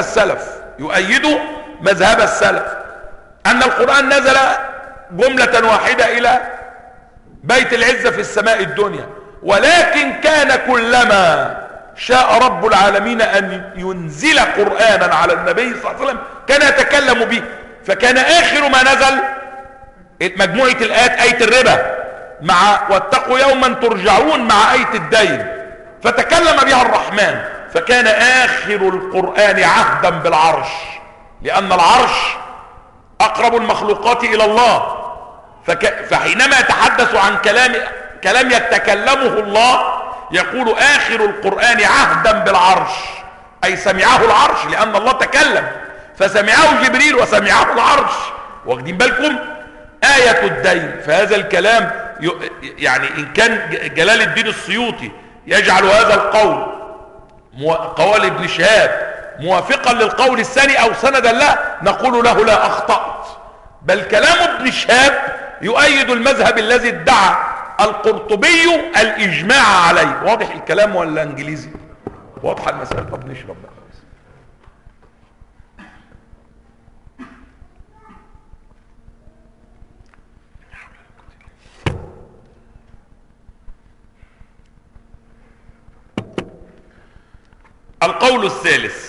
مذهب السلف أن القرآن نزل جملة واحدة إلى بيت العزة في السماء الدنيا، ولكن كان كلما شاء رب العالمين أن ينزل قرآنا على النبي صلى الله عليه وسلم كان يتكلم به. فكان آخر ما نزل مجموعة الآيات آية الربا مع واتقوا يوما ترجعون مع آية الدين، فتكلم بها الرحمن. فكان آخر القرآن عهدا بالعرش، لأن العرش أقرب المخلوقات إلى الله. فحينما يتحدث عن كلام يتكلمه الله، يقول آخر القرآن عهدا بالعرش، أي سمعه العرش، لأن الله تكلم فسمعه جبريل وسمعه العرش. واخدين بالكم؟ آية الدين. فهذا الكلام يعني إن كان جلال الدين السيوطي يجعل هذا القول قول ابن شهاب موافقا للقول الثاني أو سندا له، نقول له لا، أخطأت، بل كلام ابن شهاب يؤيد المذهب الذي ادعى القرطبي الإجماع عليه. واضح الكلام ولا انجليزي؟ واضحة المسألة؟ طب نشرب بقى. القول الثالث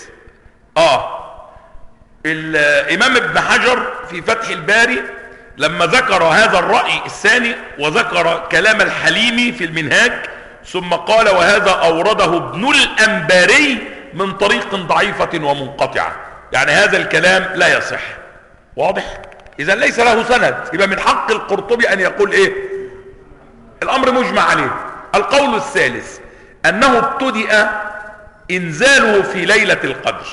الإمام ابن حجر في فتح الباري لما ذكر هذا الرأي الثاني وذكر كلام الحليمي في المنهاج، ثم قال وهذا أورده ابن الأنباري من طريق ضعيفة ومنقطعة، يعني هذا الكلام لا يصح. واضح؟ إذا ليس له سند، يبقى من حق القرطبي أن يقول إيه؟ الأمر مجمع عليه. القول الثالث أنه ابتدأ إنزاله في ليلة القدر،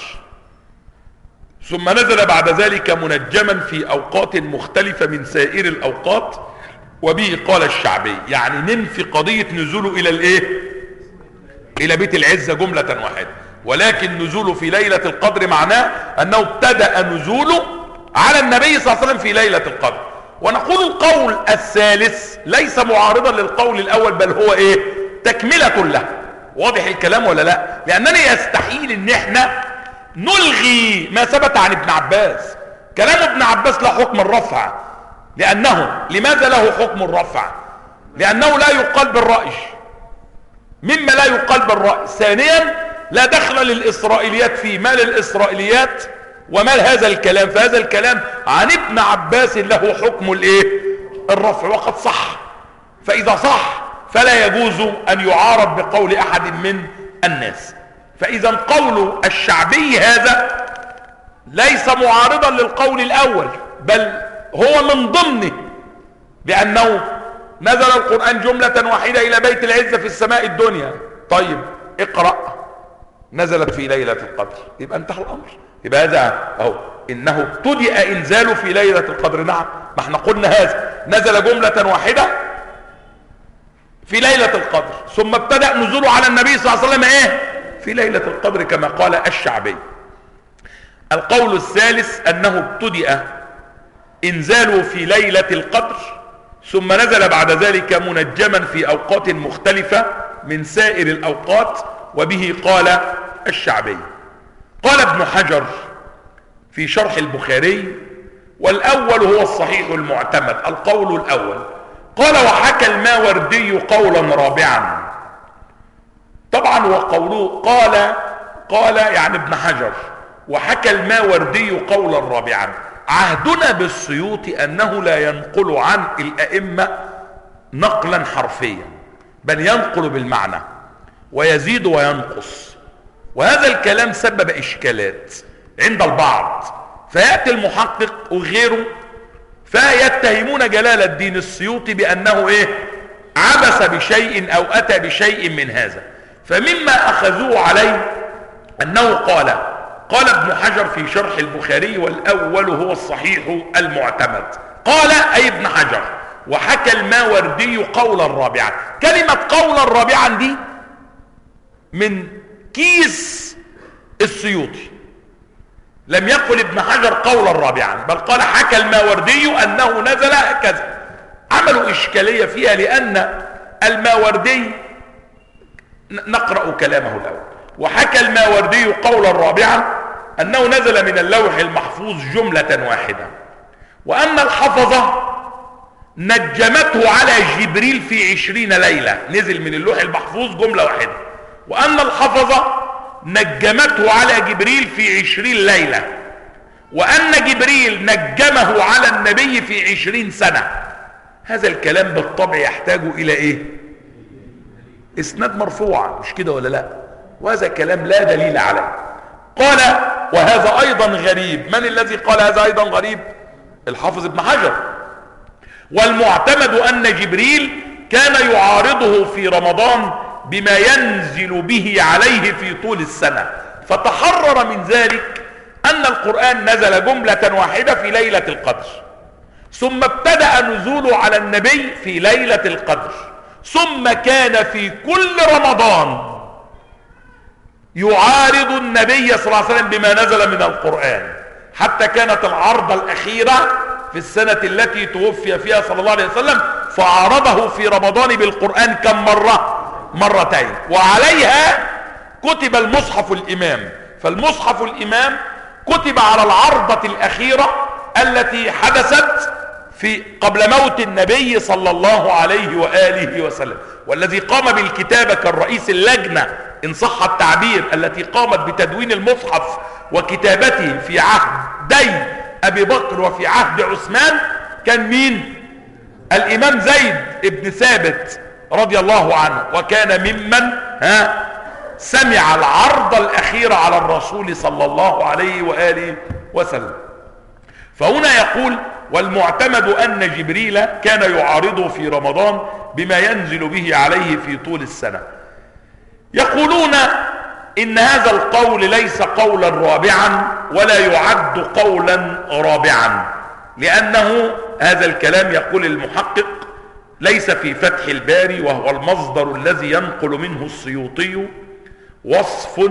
ثم نزل بعد ذلك منجما في أوقات مختلفة من سائر الأوقات، وبه قال الشعبي. يعني ننفي قضية نزوله إلى الإيه؟ إلى بيت العزة جملة واحدة، ولكن نزوله في ليلة القدر معناه أنه ابتدأ نزوله على النبي صلى الله عليه وسلم في ليلة القدر. ونقول القول الثالث ليس معارضا للقول الأول، بل هو إيه؟ تكملة له. واضح الكلام ولا لا؟ لأنني يستحيل ان احنا نلغي ما ثبت عن ابن عباس. كلام ابن عباس له حكم الرفع، لماذا له حكم الرفع؟ لأنه لا يقال بالرأي، مما لا يقال بالرأي. ثانيا لا دخل للإسرائيليات فيه، ما للإسرائيليات وما لهذا الكلام، فهذا الكلام عن ابن عباس له حكم الايه؟ الرفع، وقد صح. فإذا صح فلا يجوز أن يعارض بقول أحد من الناس. فإذا قول الشعبي هذا ليس معارضا للقول الأول، بل هو من ضمنه، بأنه نزل القرآن جملة واحدة إلى بيت العزة في السماء الدنيا. طيب اقرأ نزلت في ليلة القدر، يبقى انتهى الأمر. يبقى هذا أهو إنه ابتدأ إنزاله في ليلة القدر. نعم، ما احنا قلنا هذا نزل جملة واحدة في ليلة القدر، ثم ابتدأ نزوله على النبي صلى الله عليه وسلم ايه؟ في ليلة القدر كما قال الشعبي. القول الثالث أنه ابتدأ إنزاله في ليلة القدر، ثم نزل بعد ذلك منجما في أوقات مختلفة من سائر الأوقات، وبه قال الشعبي. قال ابن حجر في شرح البخاري: والأول هو الصحيح المعتمد. القول الأول. قال: وحكى الماوردي قولا رابعا. طبعا وقوله قال يعني ابن حجر، وحكى الماوردي قولا رابعا. عهدنا بالسيوطي أنه لا ينقل عن الأئمة نقلا حرفيا، بل ينقل بالمعنى ويزيد وينقص. وهذا الكلام سبب إشكالات عند البعض، فيأتي المحقق وغيره فيتهمون جلال الدين السيوطي بأنه ايه؟ عبث بشيء او اتى بشيء من هذا. فمما اخذوه عليه انه قال ابن حجر في شرح البخاري: والاول هو الصحيح المعتمد. قال اي ابن حجر: وحكى الماوردي قولا رابعا. كلمة قولا رابعا دي من كيس السيوطي، لم يقل ابن حجر قولا رابعا، بل قال حكى الماوردي انه نزل كذا. عملوا اشكالية فيها، لان الماوردي نقرأ كلامه الاول: وحكى الماوردي قولا رابعا انه نزل من اللوح المحفوظ جملة واحدة، وان الحفظة نجمته على جبريل في 20 ليلة. نزل من اللوح المحفوظ جملة واحدة، وان الحفظة نجمته على جبريل في 20 ليلة، وأن جبريل نجمه على النبي في 20 سنة. هذا الكلام بالطبع يحتاج إلى إيه؟ إسناد مرفوع، مش كده ولا لا؟ وهذا كلام لا دليل عليه. قال: وهذا أيضا غريب. من الذي قال هذا أيضا غريب؟ الحافظ ابن حجر. والمعتمد أن جبريل كان يعارضه في رمضان بما ينزل به عليه في طول السنة، فتحرر من ذلك أن القرآن نزل جملة واحدة في ليلة القدر، ثم ابتدأ نزوله على النبي في ليلة القدر، ثم كان في كل رمضان يعارض النبي صلى الله عليه وسلم بما نزل من القرآن، حتى كانت العرضة الأخيرة في السنة التي توفي فيها صلى الله عليه وسلم فعارضه في رمضان بالقرآن كم مرة؟ مرتين. وعليها كتب المصحف الإمام، فالمصحف الإمام كتب على العرضة الأخيرة التي حدثت في قبل موت النبي صلى الله عليه وآله وسلم، والذي قام بالكتابة كالرئيس اللجنة إن صح التعبير التي قامت بتدوين المصحف وكتابته في عهدي أبي بكر وفي عهد عثمان كان مين؟ الإمام زيد بن ثابت رضي الله عنه، وكان ممن سمع العرض الأخيرة على الرسول صلى الله عليه وآله وسلم. فهنا يقول: والمعتمد أن جبريل كان يعارضه في رمضان بما ينزل به عليه في طول السنة. يقولون إن هذا القول ليس قولا رابعا ولا يعد قولا رابعا، لأنه هذا الكلام يقول المحقق ليس في فتح الباري وهو المصدر الذي ينقل منه السيوطي وصف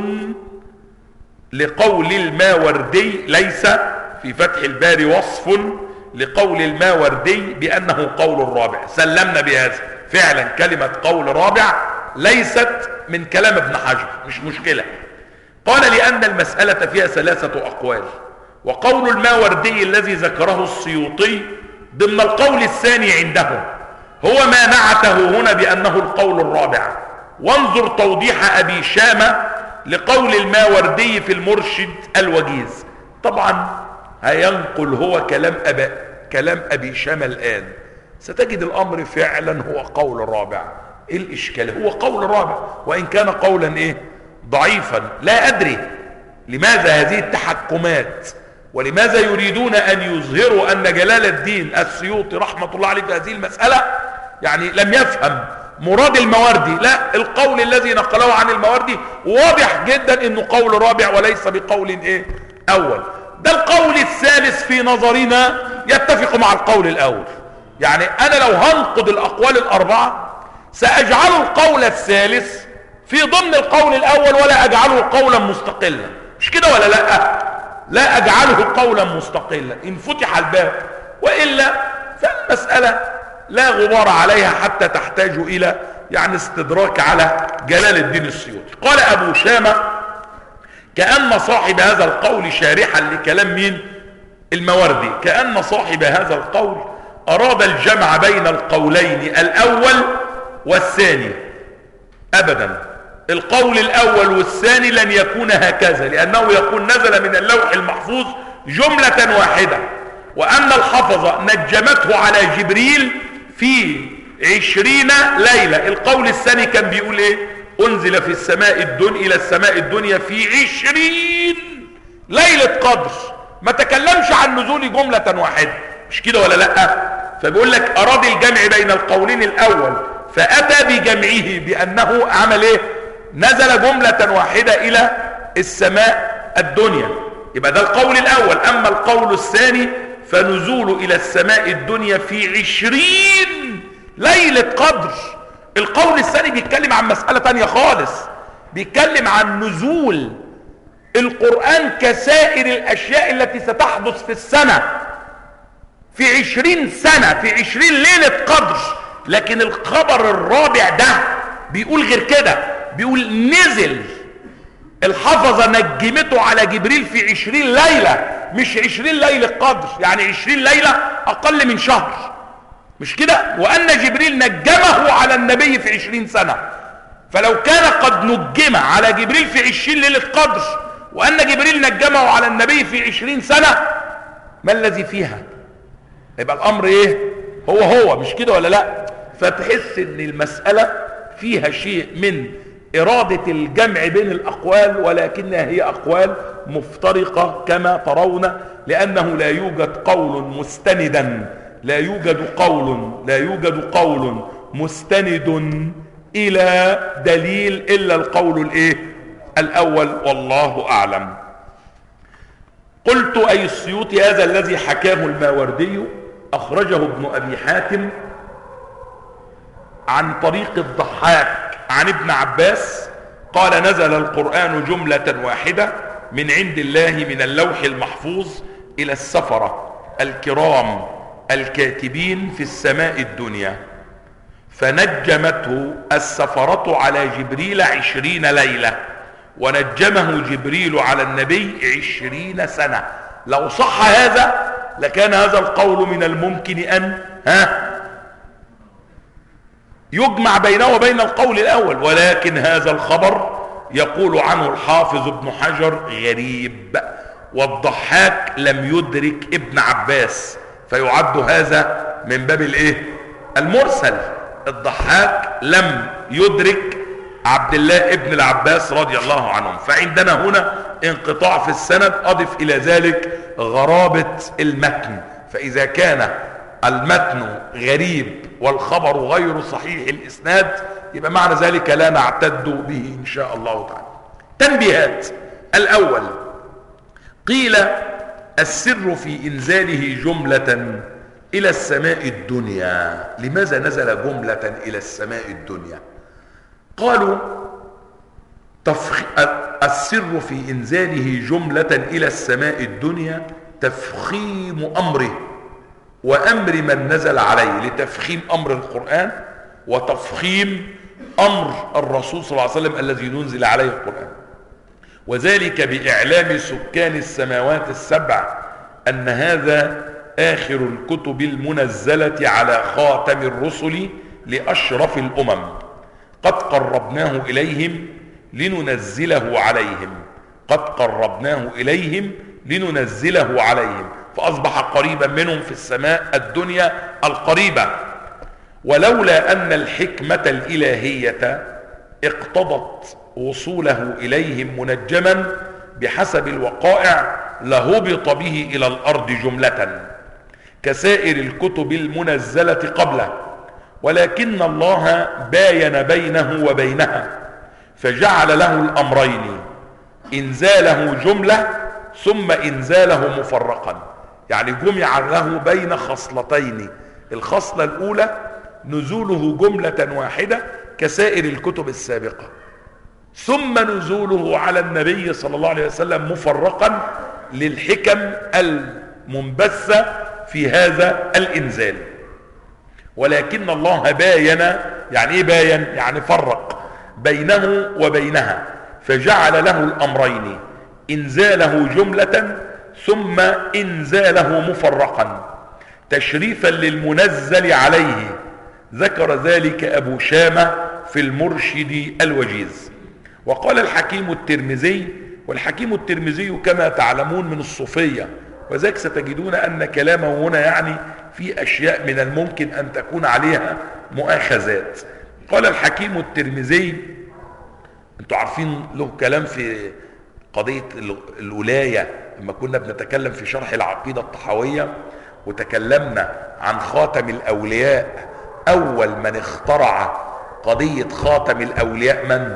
لقول الماوردي، ليس في فتح الباري وصف لقول الماوردي بأنه قول رابع. سلمنا بهذا، فعلا كلمة قول رابع ليست من كلام ابن حجر، مش مشكلة. قال: لأن المسألة فيها 3 أقوال، وقول الماوردي الذي ذكره السيوطي ضمن القول الثاني عندهم، هو ما نعته هنا بأنه القول الرابع. وانظر توضيح أبي شامة لقول الماوردي في المرشد الوجيز. طبعا هينقل هو كلام أبي شامة الآن، ستجد الأمر فعلا هو قول رابع. إيه الإشكال؟ هو قول رابع وإن كان قولا ضعيفا. لا أدري لماذا هذه التحكمات، ولماذا يريدون أن يظهروا أن جلال الدين السيوطي رحمة الله عليه في هذه المسألة يعني لم يفهم مراد الماوردي. لا، القول الذي نقله عن الماوردي واضح جدا انه قول رابع وليس بقول اول. ده القول الثالث في نظرنا يتفق مع القول الاول. يعني انا لو هنقض الاقوال الاربعة ساجعل القول الثالث في ضمن القول الاول ولا اجعله قولا مستقلا، مش كده ولا لا اجعله قولا مستقلا ان فتح الباب، والا فالمسألة لا غبار عليها حتى تحتاج الى استدراك على جلال الدين السيوطي. قال ابو شامة: كأن صاحب هذا القول شارحا لكلام مين؟ الماوردي، كأن صاحب هذا القول اراد الجمع بين القولين الاول والثاني. ابدا، القول الاول والثاني لن يكون هكذا، لانه يكون نزل من اللوح المحفوظ جملة واحدة، وان الحفظة نجمته على جبريل في 20 ليلة. القول الثاني كان بيقول انزل في السماء الى السماء الدنيا في 20 ليلة قدر، ما تكلمش عن نزول جملة واحدة، مش كده ولا لا؟ فبيقول لك اراد الجمع بين القولين الاول فاتى بجمعه بانه عمل نزل جملة واحدة الى السماء الدنيا. يبقى ده القول الاول. اما القول الثاني فنزول الى السماء الدنيا في 20 ليلة قدر. القول الثاني بيتكلم عن مسألة تانية خالص، بيتكلم عن نزول القرآن كسائر الاشياء التي ستحدث في السنة في 20 سنة في 20 ليلة قدر. لكن الخبر الرابع ده بيقول غير كده، بيقول نزل الحفظة نجمته على جبريل في 20 ليلة، مش 20 ليلة قدر، يعني 20 ليلة اقل من شهر، مش كده؟ وان جبريل نجمه على النبي في 20 سنة. فلو كان قد نجم على جبريل في 20 ليلة قدر وان جبريل نجمه على النبي في 20 سنة، ما الذي فيها؟ يبقى الامر هو مش كده ولا لا؟ فتحس ان المسألة فيها شيء من إرادة الجمع بين الأقوال، ولكنها هي أقوال مفترقة كما ترون، لأنه لا يوجد قول مستندا، لا يوجد قول مستند الى دليل الا القول الايه الاول، والله اعلم. قلت اي السيوطي هذا الذي حكاه الماوردي اخرجه ابن ابي حاتم عن طريق الضحاك عن ابن عباس قال نزل القرآن جملة واحدة من عند الله من اللوح المحفوظ الى السفرة الكرام الكاتبين في السماء الدنيا، فنجمته السفرة على جبريل 20 ليلة، ونجمه جبريل على النبي 20 سنة. لو صح هذا لكان هذا القول من الممكن ان يجمع بينه وبين القول الاول، ولكن هذا الخبر يقول عنه الحافظ ابن حجر غريب، والضحاك لم يدرك ابن عباس، فيعد هذا من باب الايه المرسل. الضحاك لم يدرك عبد الله ابن العباس رضي الله عنهم، فعندنا هنا انقطاع في السند. اضف الى ذلك غرابة المتن، فاذا كان المتن غريب والخبر غير صحيح الاسناد يبقى معنى ذلك لا نعتد به ان شاء الله تعالى. تنبيهات. الاول، قيل السر في انزاله جملة الى السماء الدنيا. لماذا نزل جملة الى السماء الدنيا؟ قالوا السر في انزاله جملة الى السماء الدنيا تفخيم امره وامر من نزل عليه، لتفخيم امر القرآن وتفخيم امر الرسول صلى الله عليه وسلم الذي ننزل عليه القرآن، وذلك باعلام سكان السماوات السبع ان هذا اخر الكتب المنزلة على خاتم الرسل لاشرف الامم، قد قربناه اليهم لننزله عليهم، قد قربناه اليهم لننزله عليهم، فاصبح قريبا منهم في السماء الدنيا القريبة. ولولا ان الحكمة الالهية اقتضت وصوله اليهم منجما بحسب الوقائع لهبط به الى الارض جملة كسائر الكتب المنزلة قبله، ولكن الله باين بينه وبينها فجعل له الامرين، انزاله جملة ثم انزاله مفرقا، يعني جمع له بين خصلتين. الخصلة الاولى نزوله جملة واحدة كسائر الكتب السابقة، ثم نزوله على النبي صلى الله عليه وسلم مفرقا للحكم المنبثة في هذا الانزال. ولكن الله باين، يعني ايه باين؟ يعني فرق بينه وبينها، فجعل له الامرين، انزاله جملة ثم انزاله مفرقا تشريفا للمنزل عليه. ذكر ذلك ابو شامة في المرشد الوجيز. وقال الحكيم الترمذي، والحكيم الترمذي كما تعلمون من الصوفية، وذلك ستجدون ان كلامه هنا يعني في اشياء من الممكن ان تكون عليها مؤاخذات. قال الحكيم الترمذي، انتوا عارفين له كلام في قضية الولاية لما كنا بنتكلم في شرح العقيدة الطحاوية، وتكلمنا عن خاتم الاولياء. اول من اخترع قضية خاتم الاولياء من؟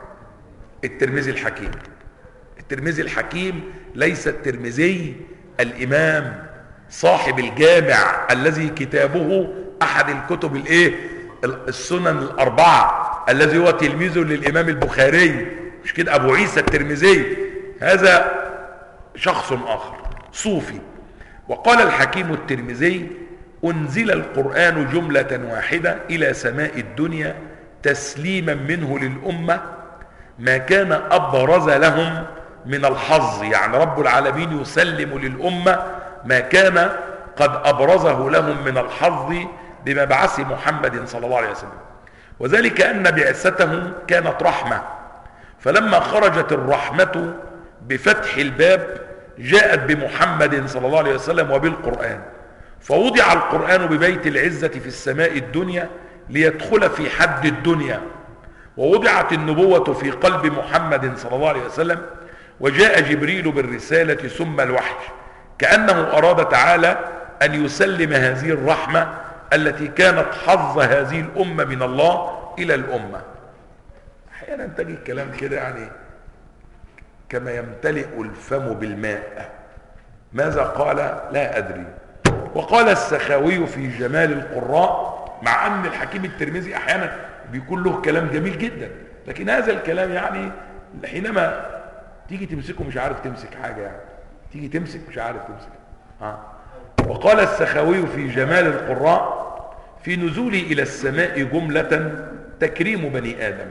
الترمذي الحكيم. الترمذي الحكيم، ليس الترمذي الامام صاحب الجامع الذي كتابه احد الكتب الايه السنن الاربعة، الذي هو تلميذ للامام البخاري، مش كده؟ ابو عيسى الترمذي هذا شخص اخر صوفي. وقال الحكيم الترمذي انزل القرآن جملة واحدة الى سماء الدنيا تسليما منه للامة ما كان ابرز لهم من الحظ، يعني رب العالمين يسلم للامة ما كان قد ابرزه لهم من الحظ بمبعث محمد صلى الله عليه وسلم، وذلك ان بعثته كانت رحمة، فلما خرجت الرحمة بفتح الباب جاءت بمحمد صلى الله عليه وسلم وبالقرآن، فوضع القرآن ببيت العزة في السماء الدنيا ليدخل في حد الدنيا، ووضعت النبوة في قلب محمد صلى الله عليه وسلم، وجاء جبريل بالرسالة ثم الوحي، كأنه أراد تعالى أن يسلم هذه الرحمة التي كانت حظ هذه الأمة من الله إلى الأمة. أحيانا تجي الكلام كده يعني كما يمتلئ الفم بالماء. ماذا قال؟ لا أدري. وقال السخاوي في جمال القراء، مع أن الحكيم الترمذي أحيانا بيكون له كلام جميل جدا، لكن هذا الكلام يعني حينما تيجي تمسكه مش عارف تمسك حاجة، يعني تيجي تمسك مش عارف تمسك. وقال السخاوي في جمال القراء: في نزولي إلى السماء جملة تكريم بني آدم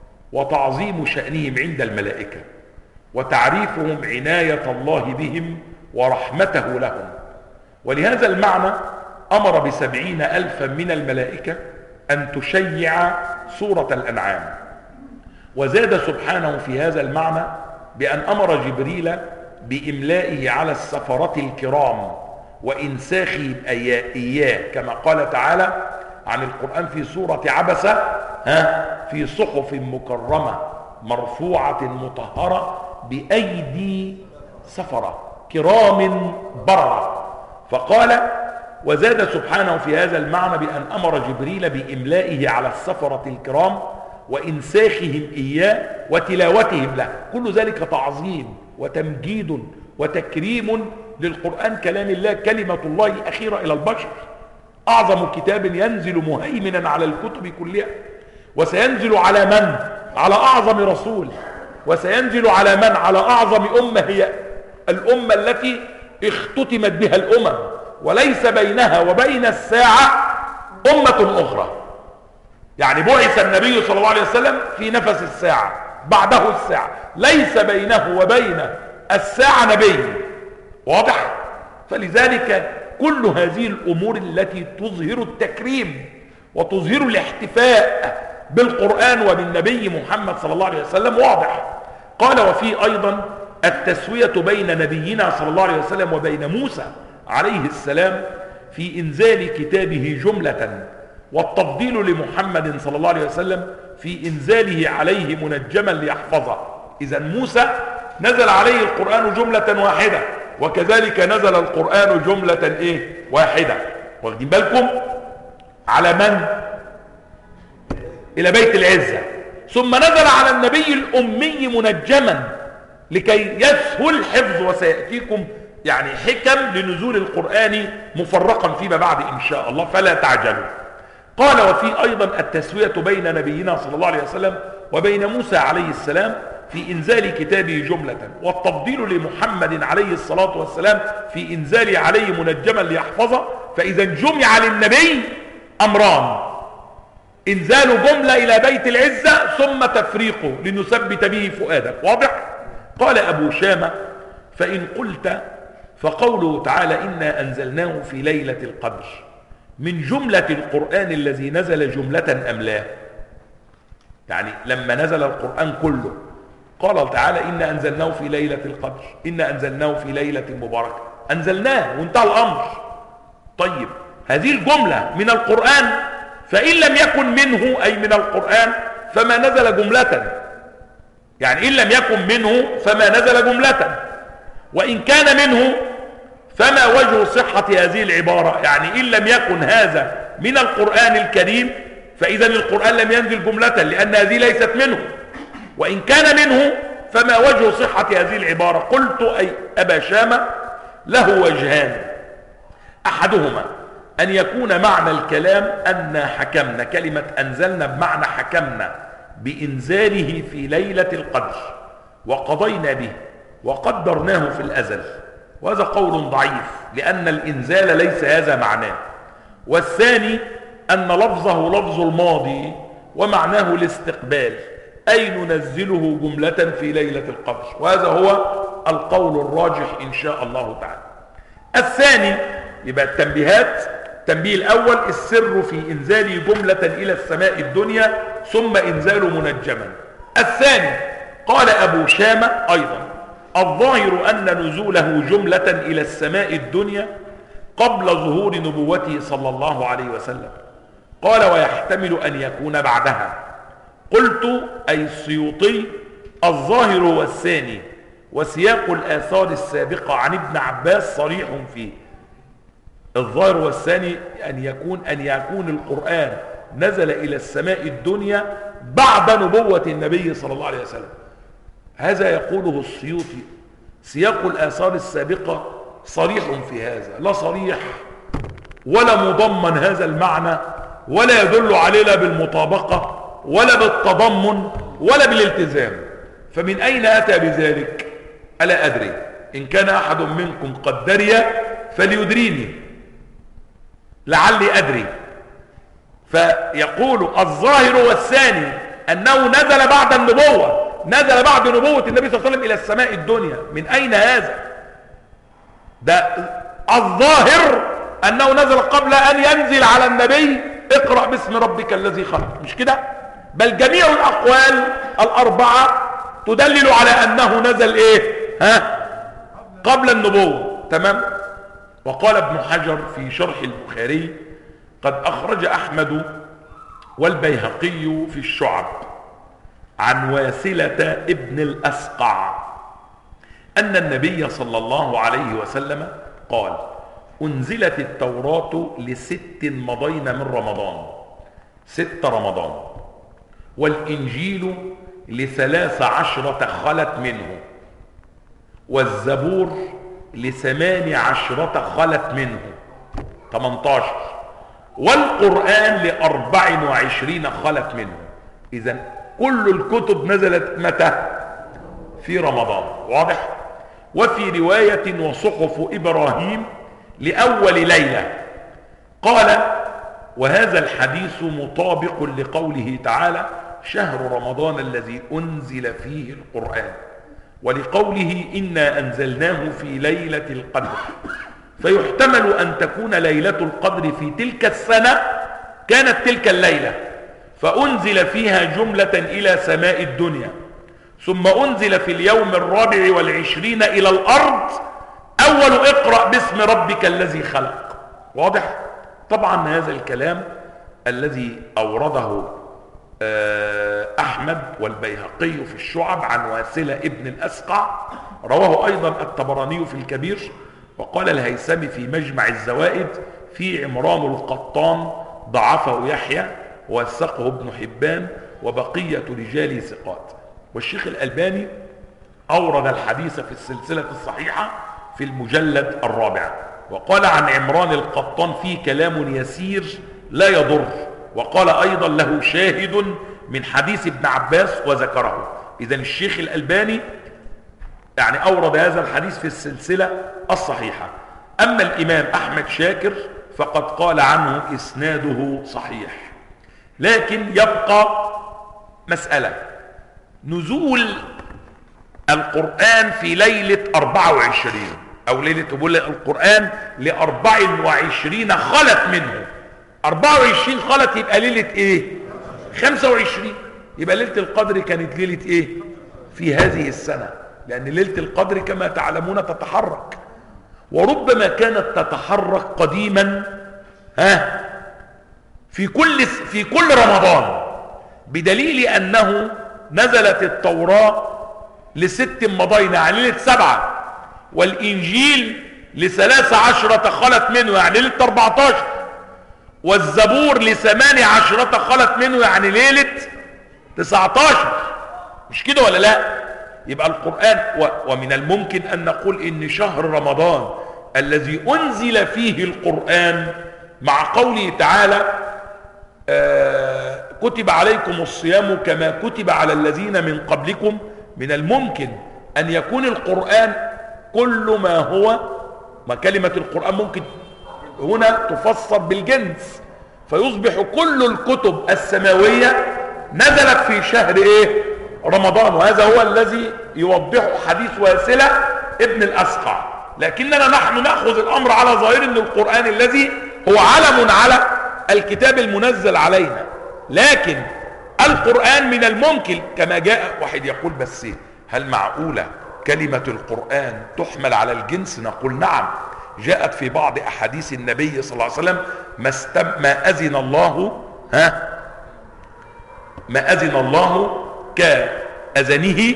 وتعظيم شأنهم عند الملائكة وتعريفهم عناية الله بهم ورحمته لهم. ولهذا المعنى أمر ب70,000 من الملائكة أن تشيع سورة الأنعام. وزاد سبحانه في هذا المعنى بأن أمر جبريل بإملائه على السفرة الكرام وإنساخه إياه، كما قال تعالى عن القرآن في سورة عبسة: في صحف مكرمة مرفوعة مطهرة بأيدي سفرة كرام بررة. فقال: وزاد سبحانه في هذا المعنى بأن أمر جبريل بإملائه على السفرة الكرام وإنساخهم إياه وتلاوتهم له. كل ذلك تعظيم وتمجيد وتكريم للقرآن، كلام الله، كلمة الله الأخيرة إلى البشر، أعظم كتاب ينزل مهيمنا على الكتب كلها. وسينزل على من؟ على أعظم رسول. وسينزل على من؟ على أعظم أمة، هي الأمة التي اختتمت بها الأمم وليس بينها وبين الساعة أمة أخرى. يعني بعث النبي صلى الله عليه وسلم في نفس الساعة، بعده الساعة، ليس بينه وبين الساعة نبي. واضح؟ فلذلك كل هذه الأمور التي تظهر التكريم وتظهر الاحتفاء بالقرآن وبالنبي محمد صلى الله عليه وسلم واضح. قال: وفي أيضا التسوية بين نبينا صلى الله عليه وسلم وبين موسى عليه السلام في إنزال كتابه جملة، والتفضيل لمحمد صلى الله عليه وسلم في إنزاله عليه منجما ليحفظه. إذن موسى نزل عليه القرآن جملة واحدة، وكذلك نزل القرآن جملة واحدة. واخدين بالكم؟ على من؟ إلى بيت العزة. ثم نزل على النبي الأمي منجما لكي يسهل حفظ. وسيأتيكم يعني حكم لنزول القرآن مفرقا فيما بعد إن شاء الله، فلا تعجلوا. قال: وفي أيضا التسوية بين نبينا صلى الله عليه وسلم وبين موسى عليه السلام في إنزال كتابه جملة، والتفضيل لمحمد عليه الصلاة والسلام في إنزاله عليه منجما ليحفظه. فإذا جمع للنبي أمران: إنزال جملة إلى بيت العزة ثم تفريقه لنثبت به فؤادك. واضح؟ قال أبو شامة: فإن قلت فقوله تعالى: إنا أنزلناه في ليلة القدر من جملة القرآن الذي نزل جملة أم لا؟ يعني لما نزل القرآن كله قال تعالى: إنا أنزلناه في ليلة القدر، إنا أنزلناه في ليلة مباركة، أنزلناه وانتهى الأمر. طيب هذه الجملة من القرآن، فإن لم يكن منه أي من القرآن فما نزل جملة، يعني إن لم يكن منه فما نزل جملة، وإن كان منه فما وجه صحة هذه العبارة؟ يعني إن لم يكن هذا من القرآن الكريم فإذا القرآن لم ينزل جملة لأن هذه ليست منه، وإن كان منه فما وجه صحة هذه العبارة؟ قلت: أي أبا شامة له وجهان: أحدهما أن يكون معنى الكلام أن حكمنا، كلمة أنزلنا بمعنى حكمنا بإنزاله في ليلة القدر وقضينا به وقدرناه في الأزل، وهذا قول ضعيف لأن الإنزال ليس هذا معناه. والثاني أن لفظه لفظ الماضي ومعناه الاستقبال، أي ننزله جملة في ليلة القدر، وهذا هو القول الراجح إن شاء الله تعالى. الثاني يبقى التنبيهات: التنبيه الأول السر في إنزال جملة إلى السماء الدنيا ثم إنزال منجما. الثاني قال أبو شامة أيضا: الظاهر أن نزوله جملة إلى السماء الدنيا قبل ظهور نبوته صلى الله عليه وسلم. قال: ويحتمل أن يكون بعدها. قلت أي السيوطي: الظاهر هو الثاني، وسياق الآثار السابقة عن ابن عباس صريح فيه. الظاهر والثاني أن يكون القرآن نزل إلى السماء الدنيا بعد نبوة النبي صلى الله عليه وسلم. هذا يقوله السيوطي. سياق الآثار السابقة صريح في هذا، لا صريح ولا مضمن هذا المعنى، ولا يدل عليه لا بالمطابقة ولا بالتضمن ولا بالالتزام. فمن أين أتى بذلك؟ ألا أدري. إن كان أحد منكم قد دري فليدريني لعلي أدري. فيقول الظاهر والثاني أنه نزل بعد النبوة، نزل بعد نبوة النبي صلى الله عليه وسلم إلى السماء الدنيا. من أين هذا؟ ده الظاهر أنه نزل قبل أن ينزل على النبي اقرأ باسم ربك الذي خلق، مش كده؟ بل جميع الأقوال الأربعة تدلل على أنه نزل إيه؟ قبل النبوة. تمام؟ وقال ابن حجر في شرح البخاري: قد أخرج أحمد والبيهقي في الشعب عن واسلة ابن الأسقع أن النبي صلى الله عليه وسلم قال: أنزلت التوراة ل6 مضين من رمضان، 6 رمضان، والإنجيل ل13 خلت منه، والزبور ل18 خلت منه 18، والقرآن ل24 خلت منه. إذن كل الكتب نزلت متى؟ في رمضان. واضح؟ وفي رواية وصحف إبراهيم لأول ليلة. قال: وهذا الحديث مطابق لقوله تعالى: شهر رمضان الذي أنزل فيه القرآن، ولقوله: إنا أنزلناه في ليلة القدر. فيحتمل أن تكون ليلة القدر في تلك السنة كانت تلك الليلة، فأنزل فيها جملة إلى سماء الدنيا، ثم أنزل في اليوم 24 إلى الأرض أول اقرأ باسم ربك الذي خلق. واضح؟ طبعا هذا الكلام الذي أورده أحمد والبيهقي في الشعب عن واسلة ابن الأسقع رواه أيضا الطبراني في الكبير، وقال الهيثمي في مجمع الزوائد في عمران القطان ضعفه يحيى ووثقه ابن حبان وبقية رجال ثقات. والشيخ الألباني أورد الحديث في السلسلة الصحيحة في المجلد 4، وقال عن عمران القطان فيه كلام يسير لا يضر، وقال أيضا له شاهد من حديث ابن عباس وذكره. إذن الشيخ الألباني يعني أورد هذا الحديث في السلسلة الصحيحة. أما الإمام أحمد شاكر فقد قال عنه إسناده صحيح. لكن يبقى مسألة نزول القرآن في ليلة 24 أو ليلة تقول القرآن ل24 خلت منه. 24 خلت يبقى ليلة إيه؟ 25. يبقى ليلة القدر كانت ليلة إيه؟ في هذه السنة، لأن ليلة القدر كما تعلمون تتحرك، وربما كانت تتحرك قديما في كل رمضان، بدليل أنه نزلت التوراة ل6 مضين يعني ليلة 7، والإنجيل ل13 خلت منه يعني ليلة 14، والزبور ل18 خلت منه يعني ليلة 19. مش كده ولا لا؟ يبقى القرآن ومن الممكن أن نقول إن شهر رمضان الذي أنزل فيه القرآن مع قوله تعالى كتب عليكم الصيام كما كتب على الذين من قبلكم، من الممكن أن يكون القرآن كل ما هو، ما كلمة القرآن ممكن هنا تفسر بالجنس، فيصبح كل الكتب السماوية نزلت في شهر إيه؟ رمضان. وهذا هو الذي يوضحه حديث واسلة ابن الأسقع. لكننا نحن نأخذ الأمر على ظاهر أن القرآن الذي هو علم على الكتاب المنزل علينا، لكن القرآن من الممكن كما جاء واحد يقول بس هل معقولة كلمة القرآن تحمل على الجنس؟ نقول نعم، جاءت في بعض أحاديث النبي صلى الله عليه وسلم ما أذن الله ما أذن الله كأذنه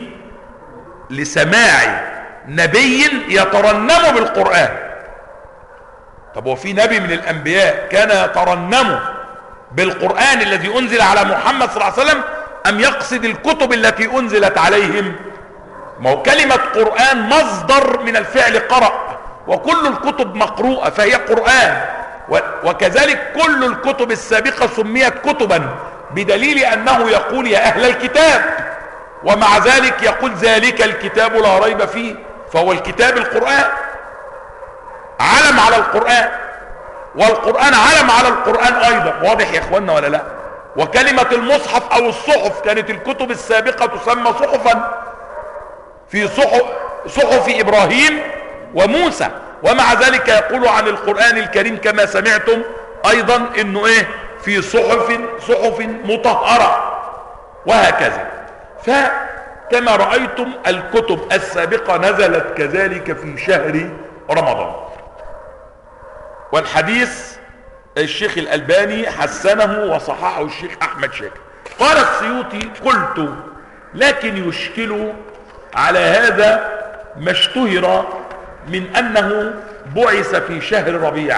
لسماع نبي يترنم بالقرآن. طب وفي نبي من الانبياء كان يترنم بالقرآن الذي انزل على محمد صلى الله عليه وسلم ام يقصد الكتب التي انزلت عليهم؟ ما هو كلمة قرآن مصدر من الفعل قرأ، وكل الكتب مقروءة فهي قرآن، وكذلك كل الكتب السابقة سميت كتبا بدليل انه يقول يا اهل الكتاب، ومع ذلك يقول ذلك الكتاب لا ريب فيه، فهو الكتاب القرآن، علم على القرآن، والقرآن علم على القرآن ايضا. واضح يا اخوانا ولا لا؟ وكلمة المصحف او الصحف كانت الكتب السابقة تسمى صحفا، في صحف ابراهيم وموسى، ومع ذلك يقول عن القرآن الكريم كما سمعتم ايضا انه ايه؟ في صحف مطهرة، وهكذا. فكما رأيتم الكتب السابقة نزلت كذلك في شهر رمضان. والحديث الشيخ الألباني حسنه وصححه الشيخ أحمد شاكر. قال السيوطي: قلت لكن يشكل على هذا ما اشتهر من أنه بعث في شهر ربيع،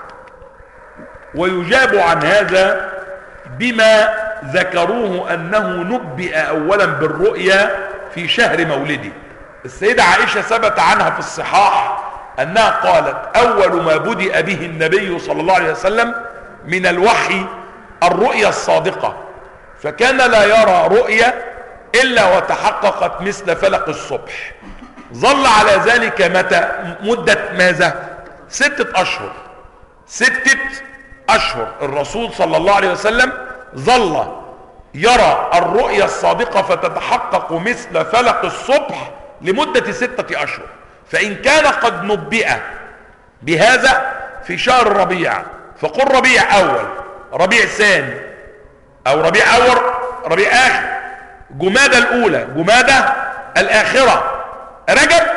ويجاب عن هذا بما ذكروه أنه نبئ أولا بالرؤيا في شهر مولده. السيدة عائشة ثبت عنها في الصحاح أنها قالت: أول ما بدأ به النبي صلى الله عليه وسلم من الوحي الرؤيا الصادقة، فكان لا يرى رؤيا إلا وتحققت مثل فلق الصبح. ظل على ذلك متى؟ مدة ماذا؟ 6 أشهر. 6 أشهر الرسول صلى الله عليه وسلم ظل يرى الرؤيا الصادقة فتتحقق مثل فلق الصبح لمدة 6 أشهر. فإن كان قد نبئ بهذا في شهر ربيع، فقل ربيع أول، ربيع ثاني، أو ربيع أول، ربيع آخر، جمادى الأولى، جمادى الآخرة، رجب،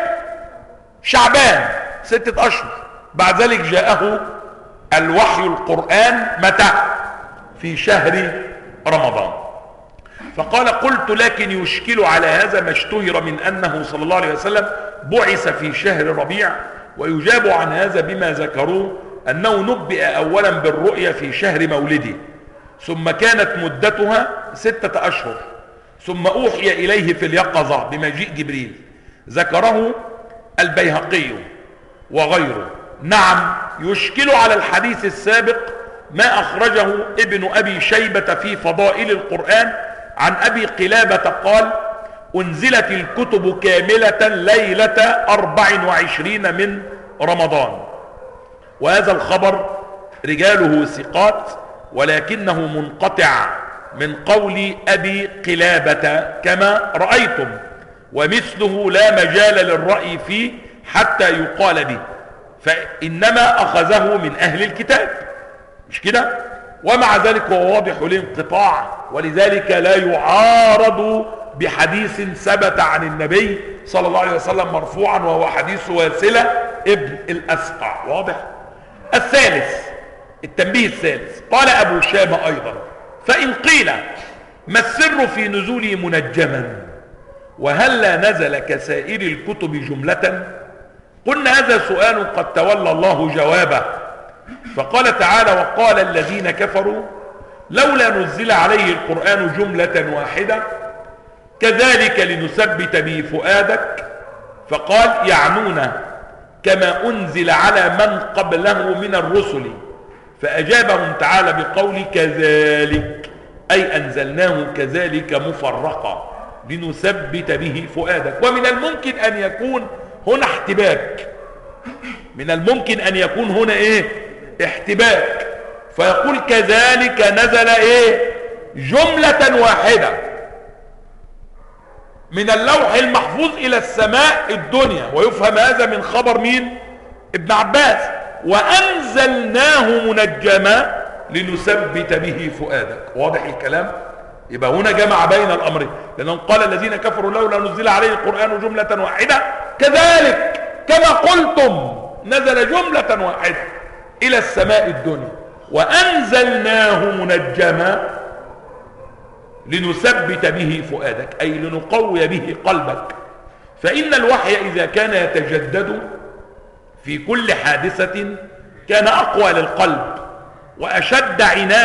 شعبان، 6 أشهر. بعد ذلك جاءه الوحي القرآن متى؟ في شهر رمضان. فقال: قلت لكن يشكل على هذا ما اشتهر من أنه صلى الله عليه وسلم بعث في شهر ربيع، ويجاب عن هذا بما ذكروه أنه نبئ أولا بالرؤيا في شهر مولده، ثم كانت مدتها 6 أشهر، ثم أوحي إليه في اليقظة بمجيء جبريل. ذكره البيهقي وغيره. نعم، يشكل على الحديث السابق ما أخرجه ابن أبي شيبة في فضائل القرآن عن أبي قلابة قال: أنزلت الكتب كاملة ليلة 24 من رمضان. وهذا الخبر رجاله ثقات، ولكنه منقطع من قول أبي قلابة كما رأيتم، ومثله لا مجال للرأي فيه حتى يقال به، فإنما أخذه من أهل الكتاب، مش كده؟ ومع ذلك هو واضح الانقطاع، ولذلك لا يعارض بحديث ثبت عن النبي صلى الله عليه وسلم مرفوعا، وهو حديث واسلة ابن الأسقع. واضح؟ الثالث، التنبيه الثالث، قال أبو شامة أيضا: فإن قيل ما السر في نزوله منجما، وهلا نزل كسائر الكتب جملة؟ قلنا هذا سؤال قد تولى الله جوابه، فقال تعالى: وقال الذين كفروا لولا نزل عليه القرآن جملة واحدة كذلك لنثبت به فؤادك. فقال: يعنون كما أنزل على من قبله من الرسل، فأجابهم تعالى بقول كذلك، أي أنزلناه كذلك مفرقا لنثبت به فؤادك. ومن الممكن أن يكون هنا احتباك، من الممكن أن يكون هنا إيه؟ احتباك، فيقول كذلك نزل إيه؟ جملة واحدة من اللوح المحفوظ إلى السماء الدنيا، ويفهم هذا من خبر مين؟ ابن عباس: وأنزلناه منجما لنثبت به فؤادك. واضح الكلام؟ يبقى هنا جمع بين الأمرين، لأنه قال الذين كفروا لولا نزل عليه القرآن جملة واحدة كذلك كما قلتم نزل جملة واحدة إلى السماء الدنيا، وأنزلناه منجما لنثبت به فؤادك، أي لنقوي به قلبك. فإن الوحي إذا كان يتجدد في كل حادثة كان أقوى للقلب وأشد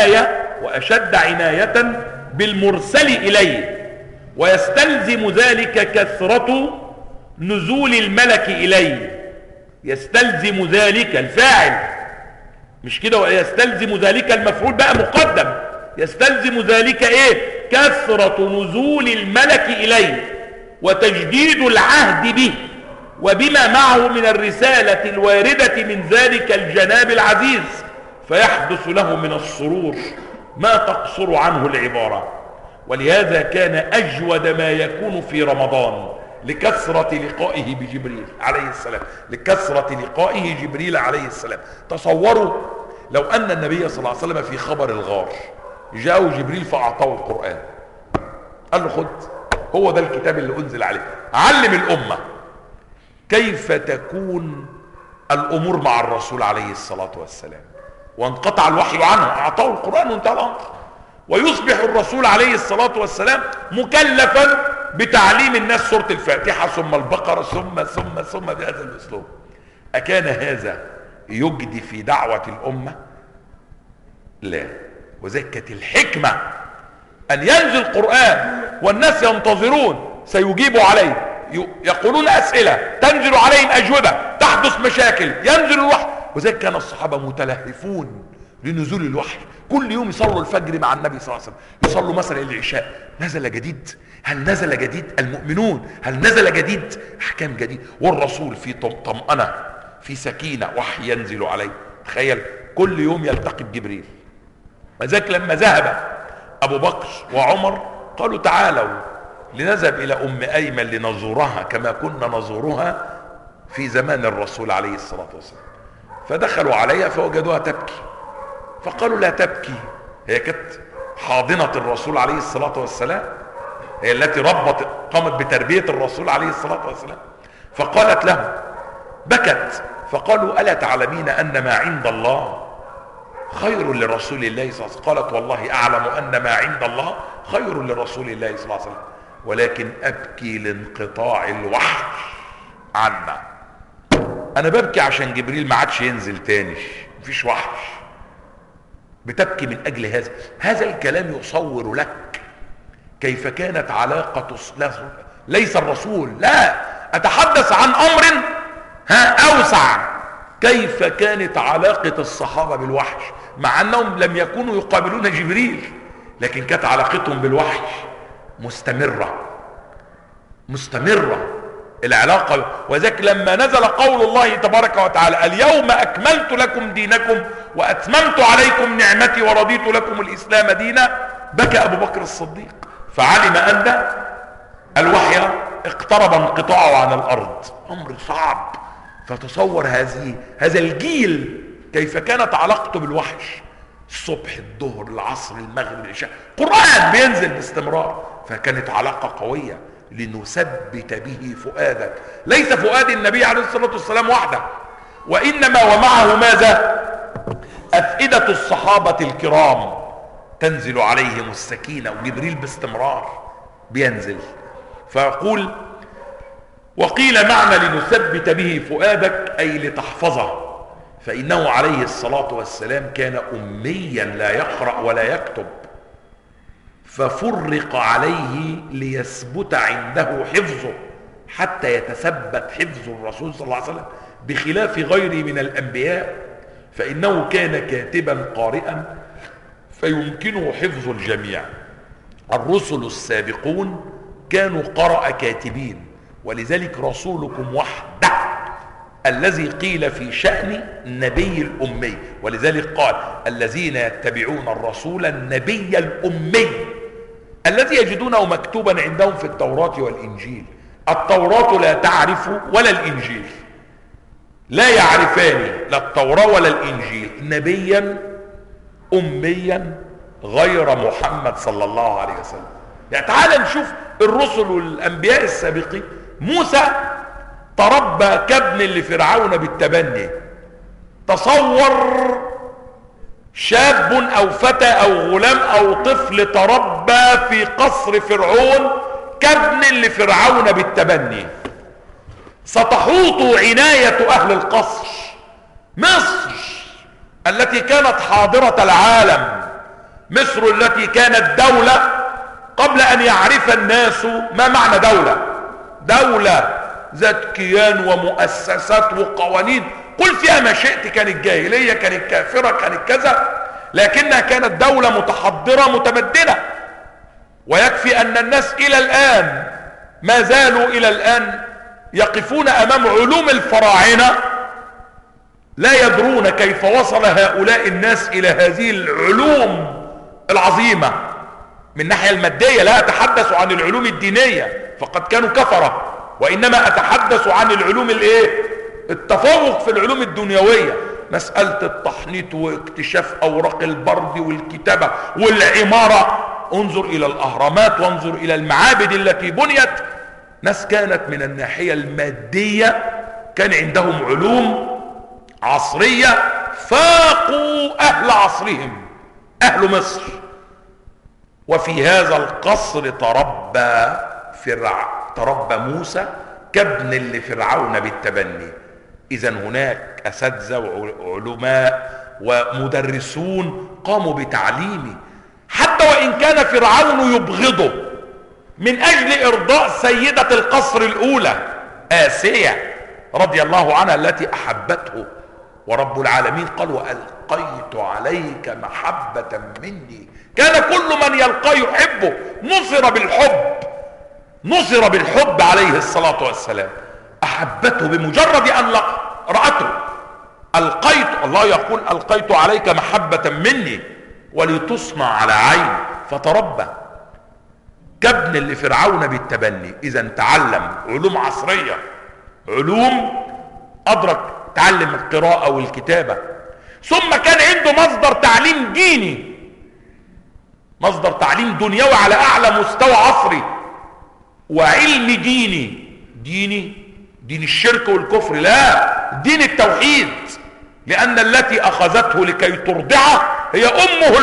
عناية بالمرسل إليه، ويستلزم ذلك كثرة نزول الملك إليه. يستلزم ذلك الفاعل، مش كده، ويستلزم ذلك المفعول بقى مقدم. يستلزم ذلك ايه؟ كثرة نزول الملك إليه وتجديد العهد به وبما معه من الرسالة الواردة من ذلك الجناب العزيز، فيحدث له من السرور ما تقصر عنه العبارة. ولهذا كان أجود ما يكون في رمضان لكثرة لقائه بجبريل عليه السلام، لكثرة لقائه جبريل عليه السلام. تصوروا لو أن النبي صلى الله عليه وسلم في خبر الغار جاءه جبريل فأعطاه القرآن، قال له خد، هو ده الكتاب اللي أنزل عليه، علم الأمة كيف تكون الأمور مع الرسول عليه الصلاة والسلام. وانقطع الوحي عنه، أعطاه القرآن وانتهى الأمر. ويصبح الرسول عليه الصلاة والسلام مكلفا بتعليم الناس سورة الفاتحة ثم البقرة ثم بهذا الأسلوب. أكان هذا يجدي في دعوة الأمة؟ لا. وذلك كانت الحكمة أن ينزل القرآن والناس ينتظرون سيجيبوا عليه، يقولون أسئلة تنزل عليهم أجوبة، تحدث مشاكل، ينزل الوحي. وذلك كان الصحابة متلهفون لنزول الوحي، كل يوم يصلوا الفجر مع النبي صلى الله عليه وسلم، يصلوا مثلا العشاء، نزل جديد، هل نزل جديد؟ المؤمنون، هل نزل جديد؟ احكام جديد، والرسول في طمأنة، في سكينة، وحي ينزل عليه. تخيل كل يوم يلتقي بجبريل. وذلك لما ذهب ابو بكر وعمر قالوا تعالوا لنذهب الى ام ايمن لنزورها كما كنا نزورها في زمان الرسول عليه الصلاة والسلام. فدخلوا عليها فوجدوها تبكي، فقالوا لا تبكي، هي كانت حاضنة الرسول عليه الصلاة والسلام، هي التي قامت بتربية الرسول عليه الصلاة والسلام. فقالت له، بكت، فقالوا ألا تعلمين أن ما عند الله خير لرسول الله صلى الله عليه وسلم؟ قالت والله أعلم أن ما عند الله خير لرسول الله صلى الله عليه وسلم، ولكن أبكي لانقطاع الوحي عنا. أنا ببكي عشان جبريل ما عادش ينزل تاني، مفيش وحي. بتبكي من أجل هذا الكلام يصور لك كيف كانت علاقة ليس الرسول، لا، أتحدث عن أمر أوسع. كيف كانت علاقة الصحابة بالوحي، مع أنهم لم يكونوا يقابلون جبريل، لكن كانت علاقتهم بالوحي مستمرة العلاقة. وذلك لما نزل قول الله تبارك وتعالى اليوم أكملت لكم دينكم وأتممت عليكم نعمتي ورضيت لكم الإسلام دينا، بكى أبو بكر الصديق، فعلم أن الوحي اقترب انقطاعه عن الأرض، أمر صعب. فتصور هذا الجيل كيف كانت علاقته بالوحي، الصبح الظهر العصر المغرب العشاء، قرآن بينزل باستمرار. فكانت علاقة قوية لنثبت به فؤادك، ليس فؤاد النبي عليه الصلاة والسلام وحده، وإنما ومعه ماذا؟ أفئدة الصحابة الكرام تنزل عليهم السكينة، وجبريل باستمرار بينزل. فيقول وقيل معنى لنثبت به فؤادك أي لتحفظه، فإنه عليه الصلاة والسلام كان أميا لا يقرأ ولا يكتب، ففرق عليه ليثبت عنده حفظه حتى يتثبت حفظ الرسول صلى الله عليه وسلم، بخلاف غيره من الأنبياء فإنه كان كاتبا قارئا فيمكنه حفظ الجميع. الرسل السابقون كانوا قرأ كاتبين، ولذلك رسولكم وحده الذي قيل في شأن النبي الأمي، ولذلك قال الذين يتبعون الرسول النبي الأمي الذي يجدونه مكتوبا عندهم في التوراة والإنجيل. التوراة لا تعرف ولا الإنجيل، لا يعرفان لا التوراة ولا الإنجيل نبيا أميا غير محمد صلى الله عليه وسلم. يعني تعال نشوف الرسل والأنبياء السابقين. موسى تربى كابن لفرعون بالتبني. تصور شاب أو فتى أو غلام أو طفل تربى في قصر فرعون كابن لفرعون بالتبني. ستحوط عناية أهل القصر. مصر التي كانت حاضرة العالم، مصر التي كانت دولة قبل ان يعرف الناس ما معنى دولة ذات كيان ومؤسسات وقوانين، قل فيها ما شئت، كانت جاهلية، كانت كافرة، كانت كذا، لكنها كانت دولة متحضرة متمدنة. ويكفي ان الناس الى الان ما زالوا الى الان يقفون امام علوم الفراعنة لا يدرون كيف وصل هؤلاء الناس الى هذه العلوم العظيمة من الناحية المادية. لا أتحدث عن العلوم الدينية فقد كانوا كفرة، وإنما أتحدث عن العلوم التفوق في العلوم الدنيوية، مسألة التحنيط واكتشاف أوراق البرد والكتابة والعمارة. انظر إلى الأهرامات وانظر إلى المعابد التي بنيت. ناس كانت من الناحية المادية كان عندهم علوم عصرية فاقوا أهل عصرهم، أهل مصر. وفي هذا القصر تربى موسى كابن لفرعون بالتبني. إذا هناك أساتذة وعلماء ومدرسون قاموا بتعليمه، حتى وإن كان فرعون يبغضه من أجل إرضاء سيدة القصر الأولى آسيا رضي الله عنها التي أحبته. ورب العالمين قال: وألقيت عليك محبة مني. كان كل من يلقاه يحبه، نصر بالحب عليه الصلاة والسلام. أحبته بمجرد أن رأته. الله يقول: ألقيت عليك محبة مني ولتصنع على عيني. فتربى كابن لفرعون بالتبني. إذا تعلم علوم عصرية، علوم أدرك، تعلم القراءة والكتابة، ثم كان عنده مصدر تعليم ديني، مصدر تعليم دنيوي على أعلى مستوى عصري، وعلم دين الشرك والكفر، لا، دين التوحيد. لأن التي أخذته لكي ترضعه هي أمه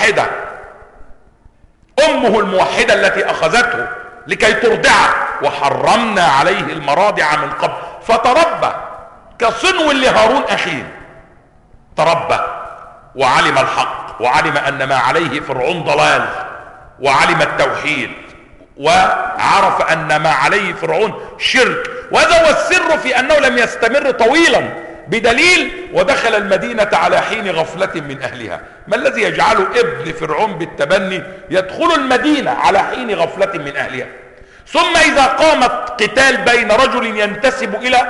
الموحدة التي أخذته لكي ترضعه، وحرمنا عليه المراضع من قبل. فتربى كصنو لهارون أخيه، تربى وعلم الحق، وعلم أن ما عليه فرعون ضلال، وعلم التوحيد، وعرف أن ما عليه فرعون شرك. وهذا هو السر في أنه لم يستمر طويلا، بدليل: ودخل المدينة على حين غفلة من أهلها. ما الذي يجعل ابن فرعون بالتبني يدخل المدينة على حين غفلة من أهلها؟ ثم إذا قامت قتال بين رجل ينتسب إلى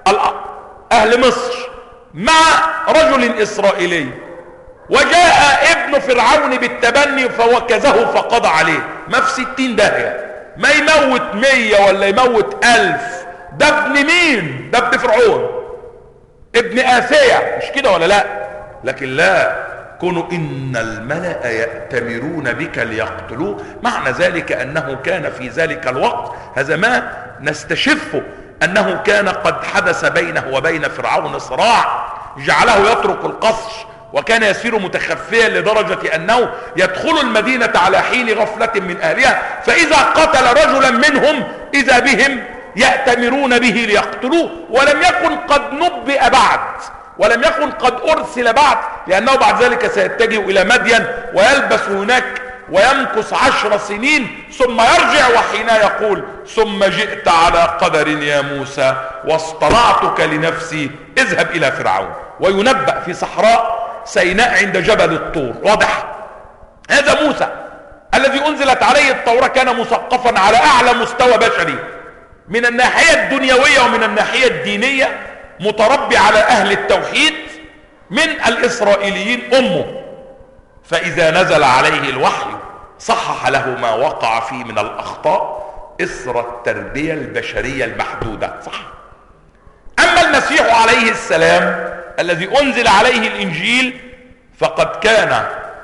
أهل مصر مع رجل إسرائيلي، وجاء ابن فرعون بالتبني فوكزه فقضى عليه، ما في 60 داهية، ما يموت 100 ولا يموت 1000. ده ابن مين؟ ده ابن فرعون، ابن آسيا، مش كده ولا لا؟ لكن لا، كونوا إن الملأ يأتمرون بك ليقتلوه، معنى ذلك أنه كان في ذلك الوقت، هذا ما نستشفه، أنه كان قد حدث بينه وبين فرعون صراع جعله يترك القصر، وكان يسير متخفيا لدرجة أنه يدخل المدينة على حين غفلة من أهلها، فإذا قتل رجلا منهم إذا بهم يأتمرون به ليقتلوه. ولم يكن قد نبئ بعد، ولم يكن قد أرسل بعد، لأنه بعد ذلك سيتجه إلى مدين ويلبس هناك ويمكث 10 سنين ثم يرجع، وحين يقول: ثم جئت على قدر يا موسى واصطنعتك لنفسي اذهب إلى فرعون. وينبأ في صحراء سيناء عند جبل الطور. واضح؟ هذا موسى الذي أنزلت عليه التوراة كان مثقفا على أعلى مستوى بشري من الناحية الدنيوية ومن الناحية الدينية، متربي على أهل التوحيد من الإسرائيليين أمه. فإذا نزل عليه الوحي صحح له ما وقع فيه من الأخطاء إثر التربية البشرية المحدودة. صح. أما المسيح عليه السلام الذي أنزل عليه الإنجيل فقد كان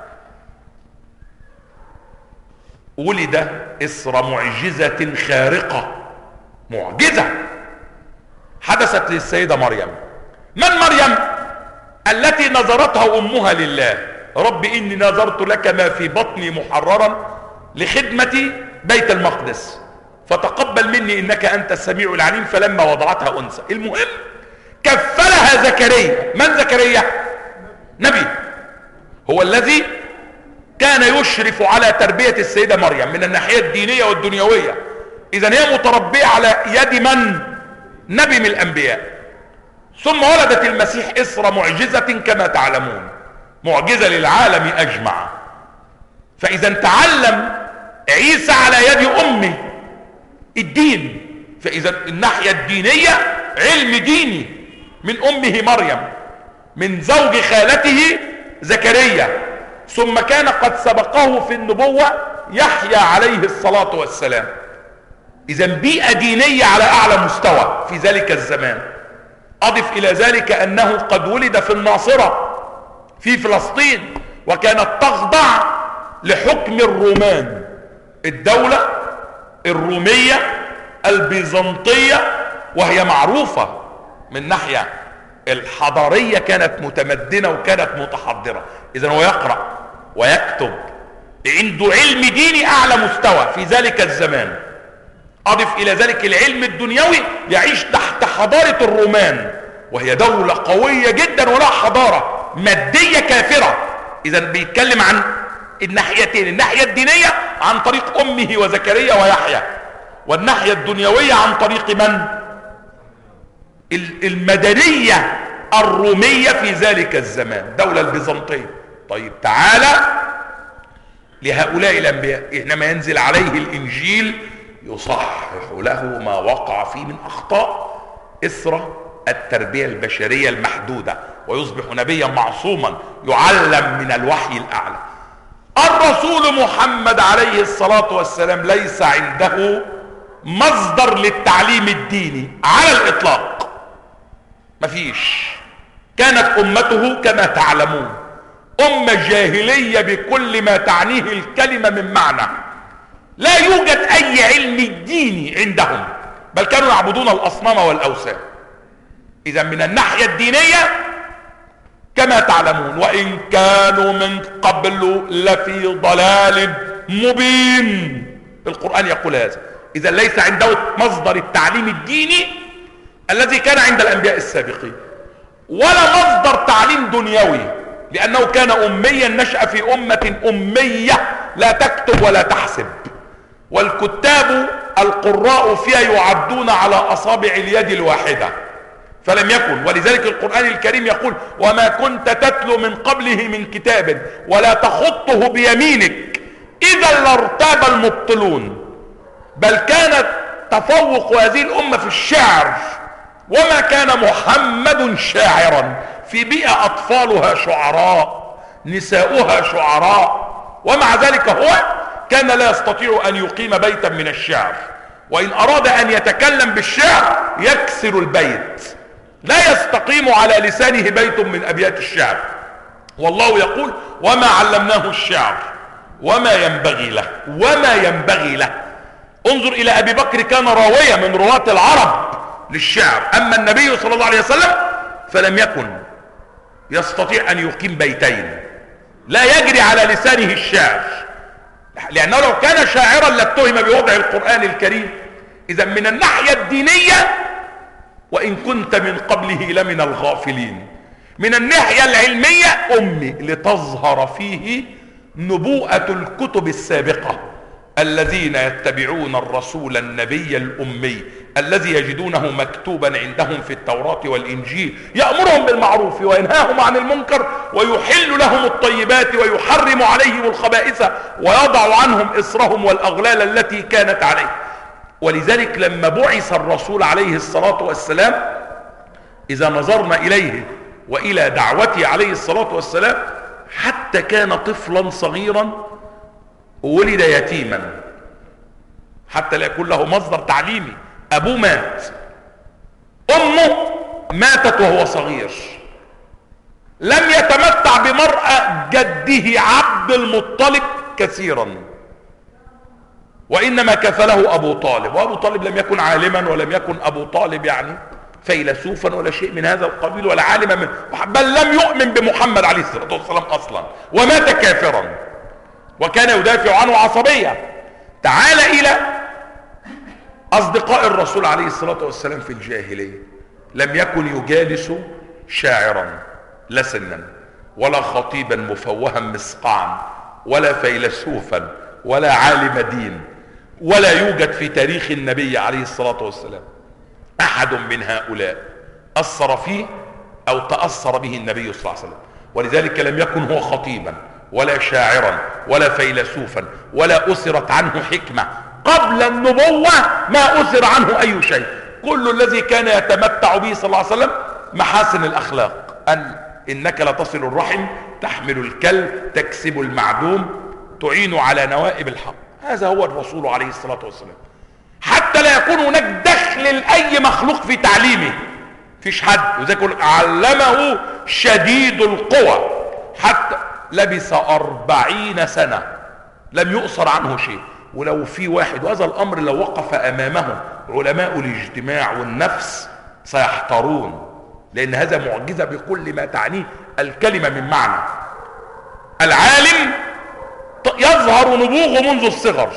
ولد إثر معجزة خارقة، معجزة حدثت للسيدة مريم. من مريم؟ التي نظرتها أمها لله: رب إني نظرت لك ما في بطني محررا لخدمة بيت المقدس فتقبل مني إنك أنت السميع العليم. فلما وضعتها أنثى. المهم كفلها زكريا. من زكريا؟ نبي. هو الذي كان يشرف على تربية السيدة مريم من الناحية الدينية والدنيوية. إذن هي متربية على يد من؟ نبي من الأنبياء. ثم ولدت المسيح إسرى معجزة كما تعلمون، معجزة للعالم أجمع. فإذا تعلم عيسى على يد أمه الدين، فإذا الناحية الدينية علم ديني من أمه مريم من زوج خالته زكريا، ثم كان قد سبقه في النبوة يحيى عليه الصلاة والسلام. إذا بيئة دينية على أعلى مستوى في ذلك الزمان. أضف إلى ذلك أنه قد ولد في الناصرة في فلسطين، وكانت تخضع لحكم الرومان، الدولة الرومية البيزنطية، وهي معروفة من ناحية الحضارية كانت متمدنة وكانت متحضرة. إذن هو يقرأ ويكتب، عنده علم ديني أعلى مستوى في ذلك الزمان. أضف إلى ذلك العلم الدنيوي، يعيش تحت حضارة الرومان، وهي دولة قوية جدا ولها حضارة مادية كافرة. إذن بيتكلم عن الناحيتين، الناحية الدينية عن طريق أمه وزكريا ويحيى، والناحية الدنيوية عن طريق من؟ المدنية الرومية في ذلك الزمان، الدولة البيزنطية. طيب تعالى لهؤلاء الأنبياء، حينما ينزل عليه الإنجيل يصحح له ما وقع فيه من أخطاء إثر التربية البشرية المحدودة، ويصبح نبيا معصوما يعلم من الوحي الأعلى. الرسول محمد عليه الصلاة والسلام ليس عنده مصدر للتعليم الديني على الإطلاق، مفيش. كانت أمته كما تعلمون أمة جاهلية بكل ما تعنيه الكلمة من معنى، لا يوجد أي علم ديني عندهم، بل كانوا يعبدون الأصنام والأوثان. إذا من الناحية الدينية كما تعلمون، وإن كانوا من قبل لفي ضلال مبين، القرآن يقول هذا. إذا ليس عنده مصدر التعليم الديني الذي كان عند الأنبياء السابقين، ولا مصدر تعليم دنيوي، لأنه كان أميا، نشأ في أمة أمية لا تكتب ولا تحسب، والكتاب القراء فيها يعدون على أصابع اليد الواحدة، فلم يكن. ولذلك القرآن الكريم يقول: وما كنت تتلو من قبله من كتاب ولا تخطه بيمينك إذا لارتاب المبطلون. بل كان تفوق هذه الأمة في الشعر، وما كان محمد شاعرا، في بيئة أطفالها شعراء، نساؤها شعراء، ومع ذلك هو كان لا يستطيع أن يقيم بيتا من الشعر، وإن أراد أن يتكلم بالشعر يكسر البيت، لا يستقيم على لسانه بيت من أبيات الشعر. والله يقول: وما علمناه الشعر وما ينبغي له، وما ينبغي له. انظر إلى أبي بكر، كان راوية من رواة العرب للشعر، أما النبي صلى الله عليه وسلم فلم يكن يستطيع أن يقيم بيتين، لا يجري على لسانه الشعر، لأنه لو كان شاعرا لاتهم بوضع القرآن الكريم. إذا من الناحية الدينية وإن كنت من قبله لمن الغافلين. من الناحية العلمية أمي، لتظهر فيه نبوءة الكتب السابقة، الذين يتبعون الرسول النبي الأمي الذي يجدونه مكتوبا عندهم في التوراة والإنجيل، يأمرهم بالمعروف وينهاهم عن المنكر ويحل لهم الطيبات ويحرم عليهم الخبائث ويضع عنهم إصرهم والأغلال التي كانت عليه. ولذلك لما بعث الرسول عليه الصلاة والسلام، إذا نظرنا إليه وإلى دعوته عليه الصلاة والسلام، حتى كان طفلا صغيرا ولد يتيما، حتى لا يكون له مصدر تعليمي. أبوه مات، أمه ماتت وهو صغير، لم يتمتع بمرأة جده عبد المطلب كثيرا، وإنما كفله أبو طالب. وأبو طالب لم يكن عالما، ولم يكن أبو طالب يعني فيلسوفا ولا شيء من هذا القبيل، ولا عالما منه، بل لم يؤمن بمحمد عليه الصلاة والسلام أصلا، ومات كافرا، وكان يدافع عنه عصبية. تعال إلى أصدقاء الرسول عليه الصلاة والسلام في الجاهلية، لم يكن يجالس شاعرا لا سنا ولا خطيبا مفوها مسقعا ولا فيلسوفا ولا عالم دين، ولا يوجد في تاريخ النبي عليه الصلاة والسلام أحد من هؤلاء أثر فيه أو تأثر به النبي صلى الله عليه وسلم. ولذلك لم يكن هو خطيبا ولا شاعرا ولا فيلسوفا ولا أثرت عنه حكمة. قبل النبوة ما أثر عنه أي شيء. كل الذي كان يتمتع به صلى الله عليه وسلم محاسن الأخلاق، إنك لتصل الرحم، تحمل الكل، تكسب المعدوم، تعين على نوائب الحق. هذا هو الرسول عليه الصلاة والسلام. حتى لا يكون هناك دخل لأي مخلوق في تعليمه، فيش حد. وذلك علمه شديد القوى، حتى لبس 40 سنة لم يؤثر عنه شيء. ولو في واحد، وهذا الأمر لو وقف أمامه علماء الاجتماع والنفس سيحتارون، لأن هذا معجزة بكل ما تعنيه الكلمة من معنى. العالم يظهر نبوغه منذ الصغر،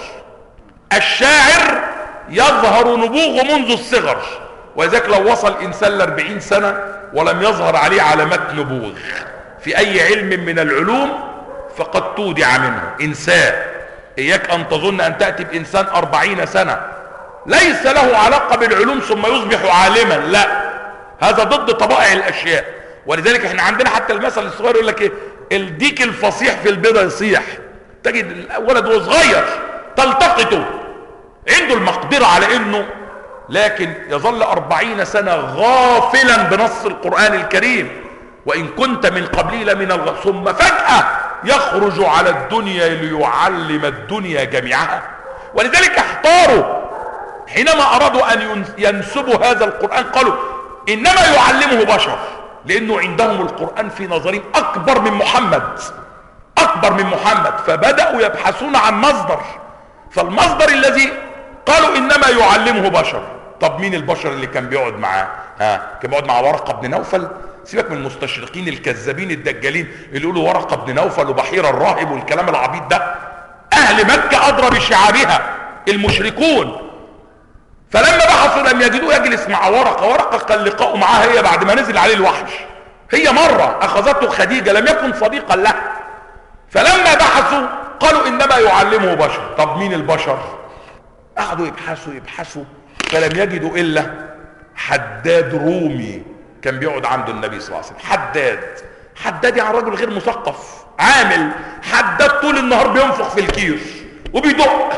الشاعر يظهر نبوغه منذ الصغر. ولذلك لو وصل إنسان ل40 سنة ولم يظهر عليه علامات نبوغ في أي علم من العلوم فقد تودع منه. إنسان، إياك أن تظن أن تأتي بإنسان 40 سنة ليس له علاقة بالعلوم ثم يصبح عالما، لا، هذا ضد طبائع الأشياء. ولذلك احنا عندنا حتى المثل الصغير يقول لك ايه، الديك الفصيح في البيضة يصيح. تجد الولد وهو صغير تلتقطه، عنده المقدرة على انه، لكن يظل 40 سنة غافلا بنص القرآن الكريم، وإن كنت من قبله لمن الغافلين، ثم فجأة يخرج على الدنيا ليعلم الدنيا جميعها. ولذلك احتاروا حينما أرادوا أن ينسبوا هذا القرآن، قالوا إنما يعلمه بشر، لأنه عندهم القرآن في نظرهم أكبر من محمد، أكبر من محمد. فبدأوا يبحثون عن مصدر، فالمصدر الذي قالوا إنما يعلمه بشر. طب مين البشر اللي كان بيقعد معاه؟ كان بيقعد مع ورقة بن نوفل. سيبك من المستشرقين الكذابين الدجالين اللي يقولوا ورقة بن نوفل وبحيرة الراهب والكلام العبيط ده. أهل مكة أدرى بشعابها، المشركون. فلما بحثوا لم يجدوا يجلس مع ورقة كان لقاؤه معها هي بعد ما نزل عليه الوحش. هي مرة أخذته خديجة، لم يكن صديقا له. فلما بحثوا قالوا إنما يعلمه بشر. طب مين البشر؟ قعدوا يبحثوا فلم يجدوا إلا حداد رومي كان بيقعد عند النبي صلى الله عليه وسلم. حداد يعني رجل غير مثقف، عامل. حداد طول النهار بينفخ في الكير وبيدق،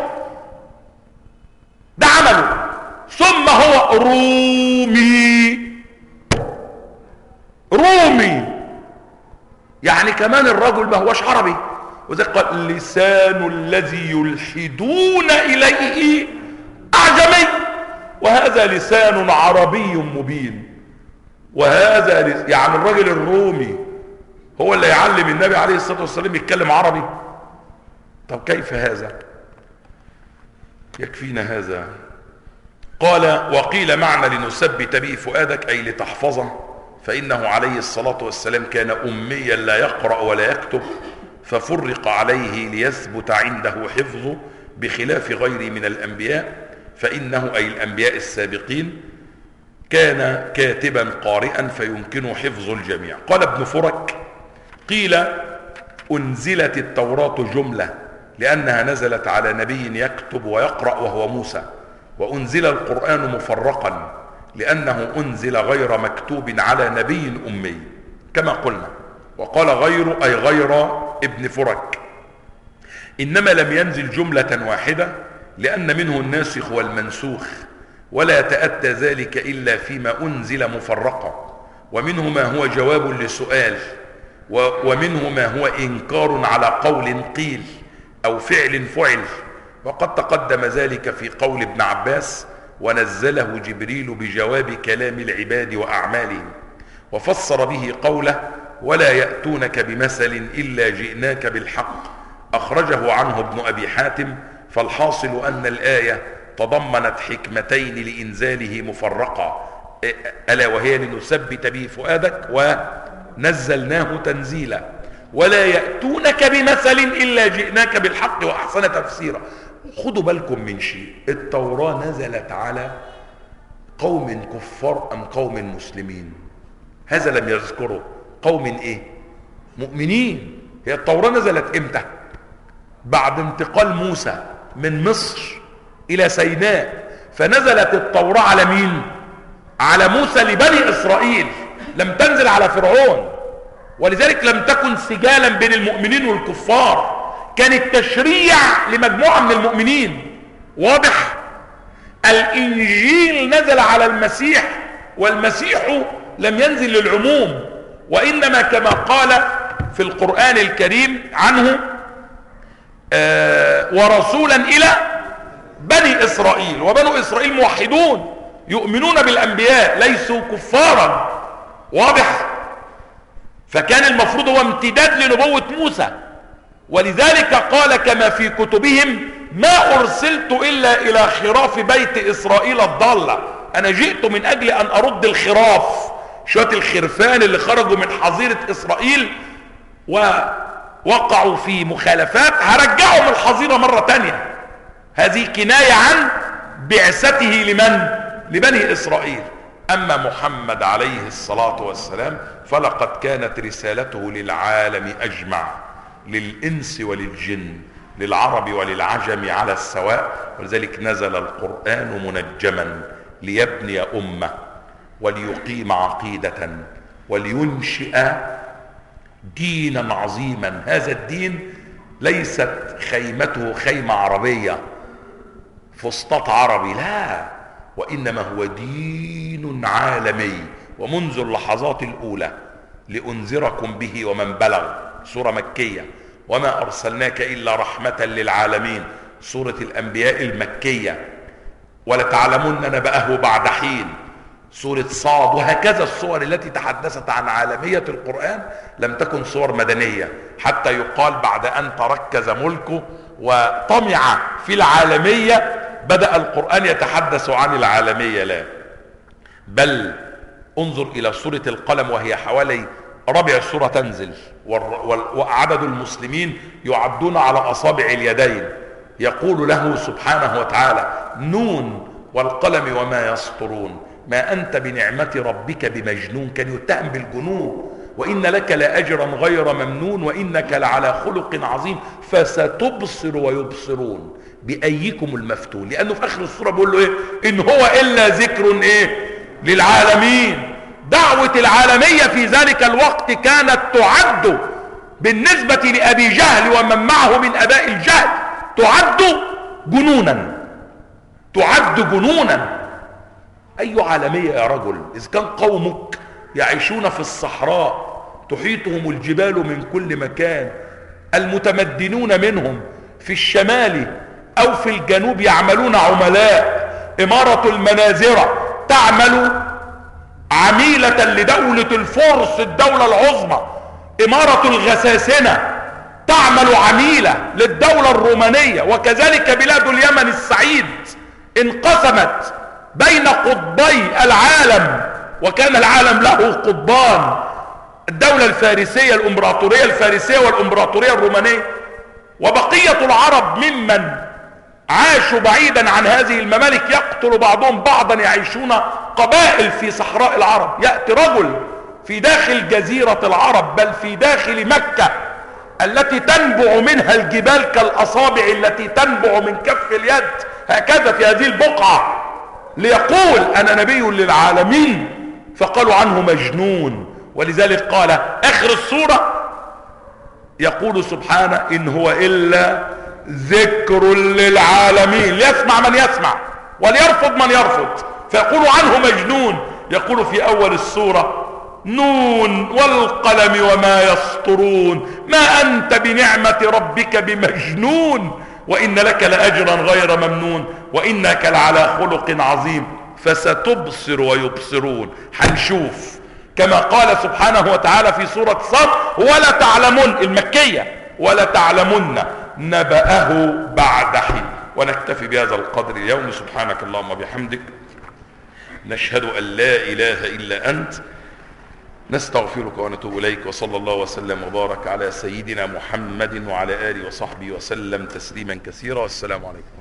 ده عمله. ثم هو رومي، يعني كمان الرجل ما هوش عربي. وذلك قال لسان الذي يلحدون إليه أعجمي، وهذا لسان عربي مبين. وهذا يعني الرجل الرومي هو اللي يعلم النبي عليه الصلاة والسلام يتكلم عربي. طب كيف هذا؟ يكفينا هذا. قال وقيل معنى لنثبت به فؤادك أي لتحفظه، فإنه عليه الصلاة والسلام كان أميا لا يقرأ ولا يكتب، ففرق عليه ليثبت عنده حفظه بخلاف غيره من الأنبياء، فإنه أي الأنبياء السابقين كان كاتبا قارئا فيمكنه حفظ الجميع. قال ابن فرك قيل أنزلت التوراة جملة لأنها نزلت على نبي يكتب ويقرأ وهو موسى، وأنزل القرآن مفرقا لأنه أنزل غير مكتوب على نبي أمي كما قلنا. وقال غير أي غير ابن فرك إنما لم ينزل جملة واحدة لأن منه الناسخ والمنسوخ، ولا يتأتى ذلك إلا فيما أنزل مفرقا، ومنه ما هو جواب لسؤال، ومنه ما هو إنكار على قول قيل أو فعل فعل. وقد تقدم ذلك في قول ابن عباس ونزله جبريل بجواب كلام العباد وأعمالهم، وفسر به قوله ولا يأتونك بمثل إلا جئناك بالحق، أخرجه عنه ابن أبي حاتم. فالحاصل أن الآية تضمنت حكمتين لإنزاله مفرقا، ألا وهي لنثبت به فؤادك ونزلناه تنزيلا، ولا يأتونك بمثل إلا جئناك بالحق وأحسن تفسيرا. خدوا بالكم من شيء، التوراة نزلت على قوم كفار أم قوم مسلمين؟ هذا لم يذكره. قوم إيه؟ مؤمنين. هي التوراة نزلت امتى؟ بعد انتقال موسى من مصر الى سيناء، فنزلت التوراة على مين؟ على موسى لبني اسرائيل، لم تنزل على فرعون، ولذلك لم تكن سجالا بين المؤمنين والكفار، كان التشريع لمجموعة من المؤمنين. واضح؟ الانجيل نزل على المسيح، والمسيح لم ينزل للعموم، وانما كما قال في القرآن الكريم عنه ورسولا الى بني اسرائيل، وبنو اسرائيل موحدون يؤمنون بالانبياء ليسوا كفارا. واضح؟ فكان المفروض هو امتداد لنبوة موسى، ولذلك قال كما في كتبهم ما ارسلت الا الى خراف بيت اسرائيل الضالة. انا جئت من اجل ان ارد الخراف، شوية الخرفان اللي خرجوا من حظيرة اسرائيل ووقعوا في مخالفات، هرجعهم الحظيرة مرة تانية. هذه كناية عن بعثته لمن؟ لبني اسرائيل. اما محمد عليه الصلاة والسلام فلقد كانت رسالته للعالم اجمع، للانس وللجن، للعرب وللعجم على السواء، ولذلك نزل القرآن منجما ليبني امة وليقيم عقيدة ولينشئ دينا عظيما. هذا الدين ليست خيمته خيمة عربية فسطاط عربي، لا، وإنما هو دين عالمي. ومنذ اللحظات الأولى لأنذركم به ومن بلغ، سورة مكية. وما أرسلناك إلا رحمة للعالمين، سورة الأنبياء المكية. ولتعلمن نبأه بعد حين، سورة صاد. وهكذا الصور التي تحدثت عن عالمية القرآن لم تكن صور مدنية، حتى يقال بعد أن تركز ملكه وطمع في العالمية بدأ القرآن يتحدث عن العالمية. لا، بل انظر إلى سورة القلم وهي حوالي ربع سورة تنزل، وعدد المسلمين يعدون على أصابع اليدين. يقول له سبحانه وتعالى نون والقلم وما يسطرون ما أنت بنعمة ربك بمجنون. كان يتهم بالجنون. وإن لك لأجرا غير ممنون وإنك لعلى خلق عظيم فستبصر ويبصرون بأيكم المفتون. لأنه في آخر السورة بيقول له إيه؟ إن هو إلا ذكر إيه؟ للعالمين. دعوة العالمية في ذلك الوقت كانت تعد بالنسبة لأبي جهل ومن معه من أباء الجهل تعد جنونا، تعد جنونا. أي عالمية يا رجل؟ إذ كان قومك يعيشون في الصحراء تحيطهم الجبال من كل مكان، المتمدنون منهم في الشمال أو في الجنوب يعملون عملاء. إمارة المنازرة تعمل عميلة لدولة الفرس الدولة العظمى. إمارة الغساسنة تعمل عميلة للدولة الرومانية. وكذلك بلاد اليمن السعيد انقسمت بين قطبي العالم، وكان العالم له قطبان، الدولة الفارسية الامبراطورية الفارسية والامبراطورية الرومانية. وبقية العرب ممن عاشوا بعيدا عن هذه الممالك يقتل بعضهم بعضا، يعيشون قبائل في صحراء العرب. يأتي رجل في داخل جزيرة العرب بل في داخل مكة التي تنبع منها الجبال كالأصابع التي تنبع من كف اليد، هكذا في هذه البقعة، ليقول أنا نبي للعالمين، فقالوا عنه مجنون. ولذلك قال آخر السورة يقول سبحانه إن هو إلا ذكر للعالمين، ليسمع من يسمع وليرفض من يرفض. فيقول عنه مجنون. يقول في أول السورة نون والقلم وما يسطرون ما أنت بنعمة ربك بمجنون وإن لك لأجرا غير ممنون وإنك لعلى خلق عظيم فستبصر ويبصرون. هنشوف كما قال سبحانه وتعالى في سورة صاد ولا تعلمون المكية ولا تعلمون نبأه بعد حين. ونكتفي بهذا القدر اليوم. سبحانك اللهم وبحمدك نشهد أن لا إله إلا أنت نستغفرك ونتوب إليك. وصلى الله وسلم وبارك على سيدنا محمد وعلى آله وصحبه وسلم تسليما كثيرا. والسلام عليكم.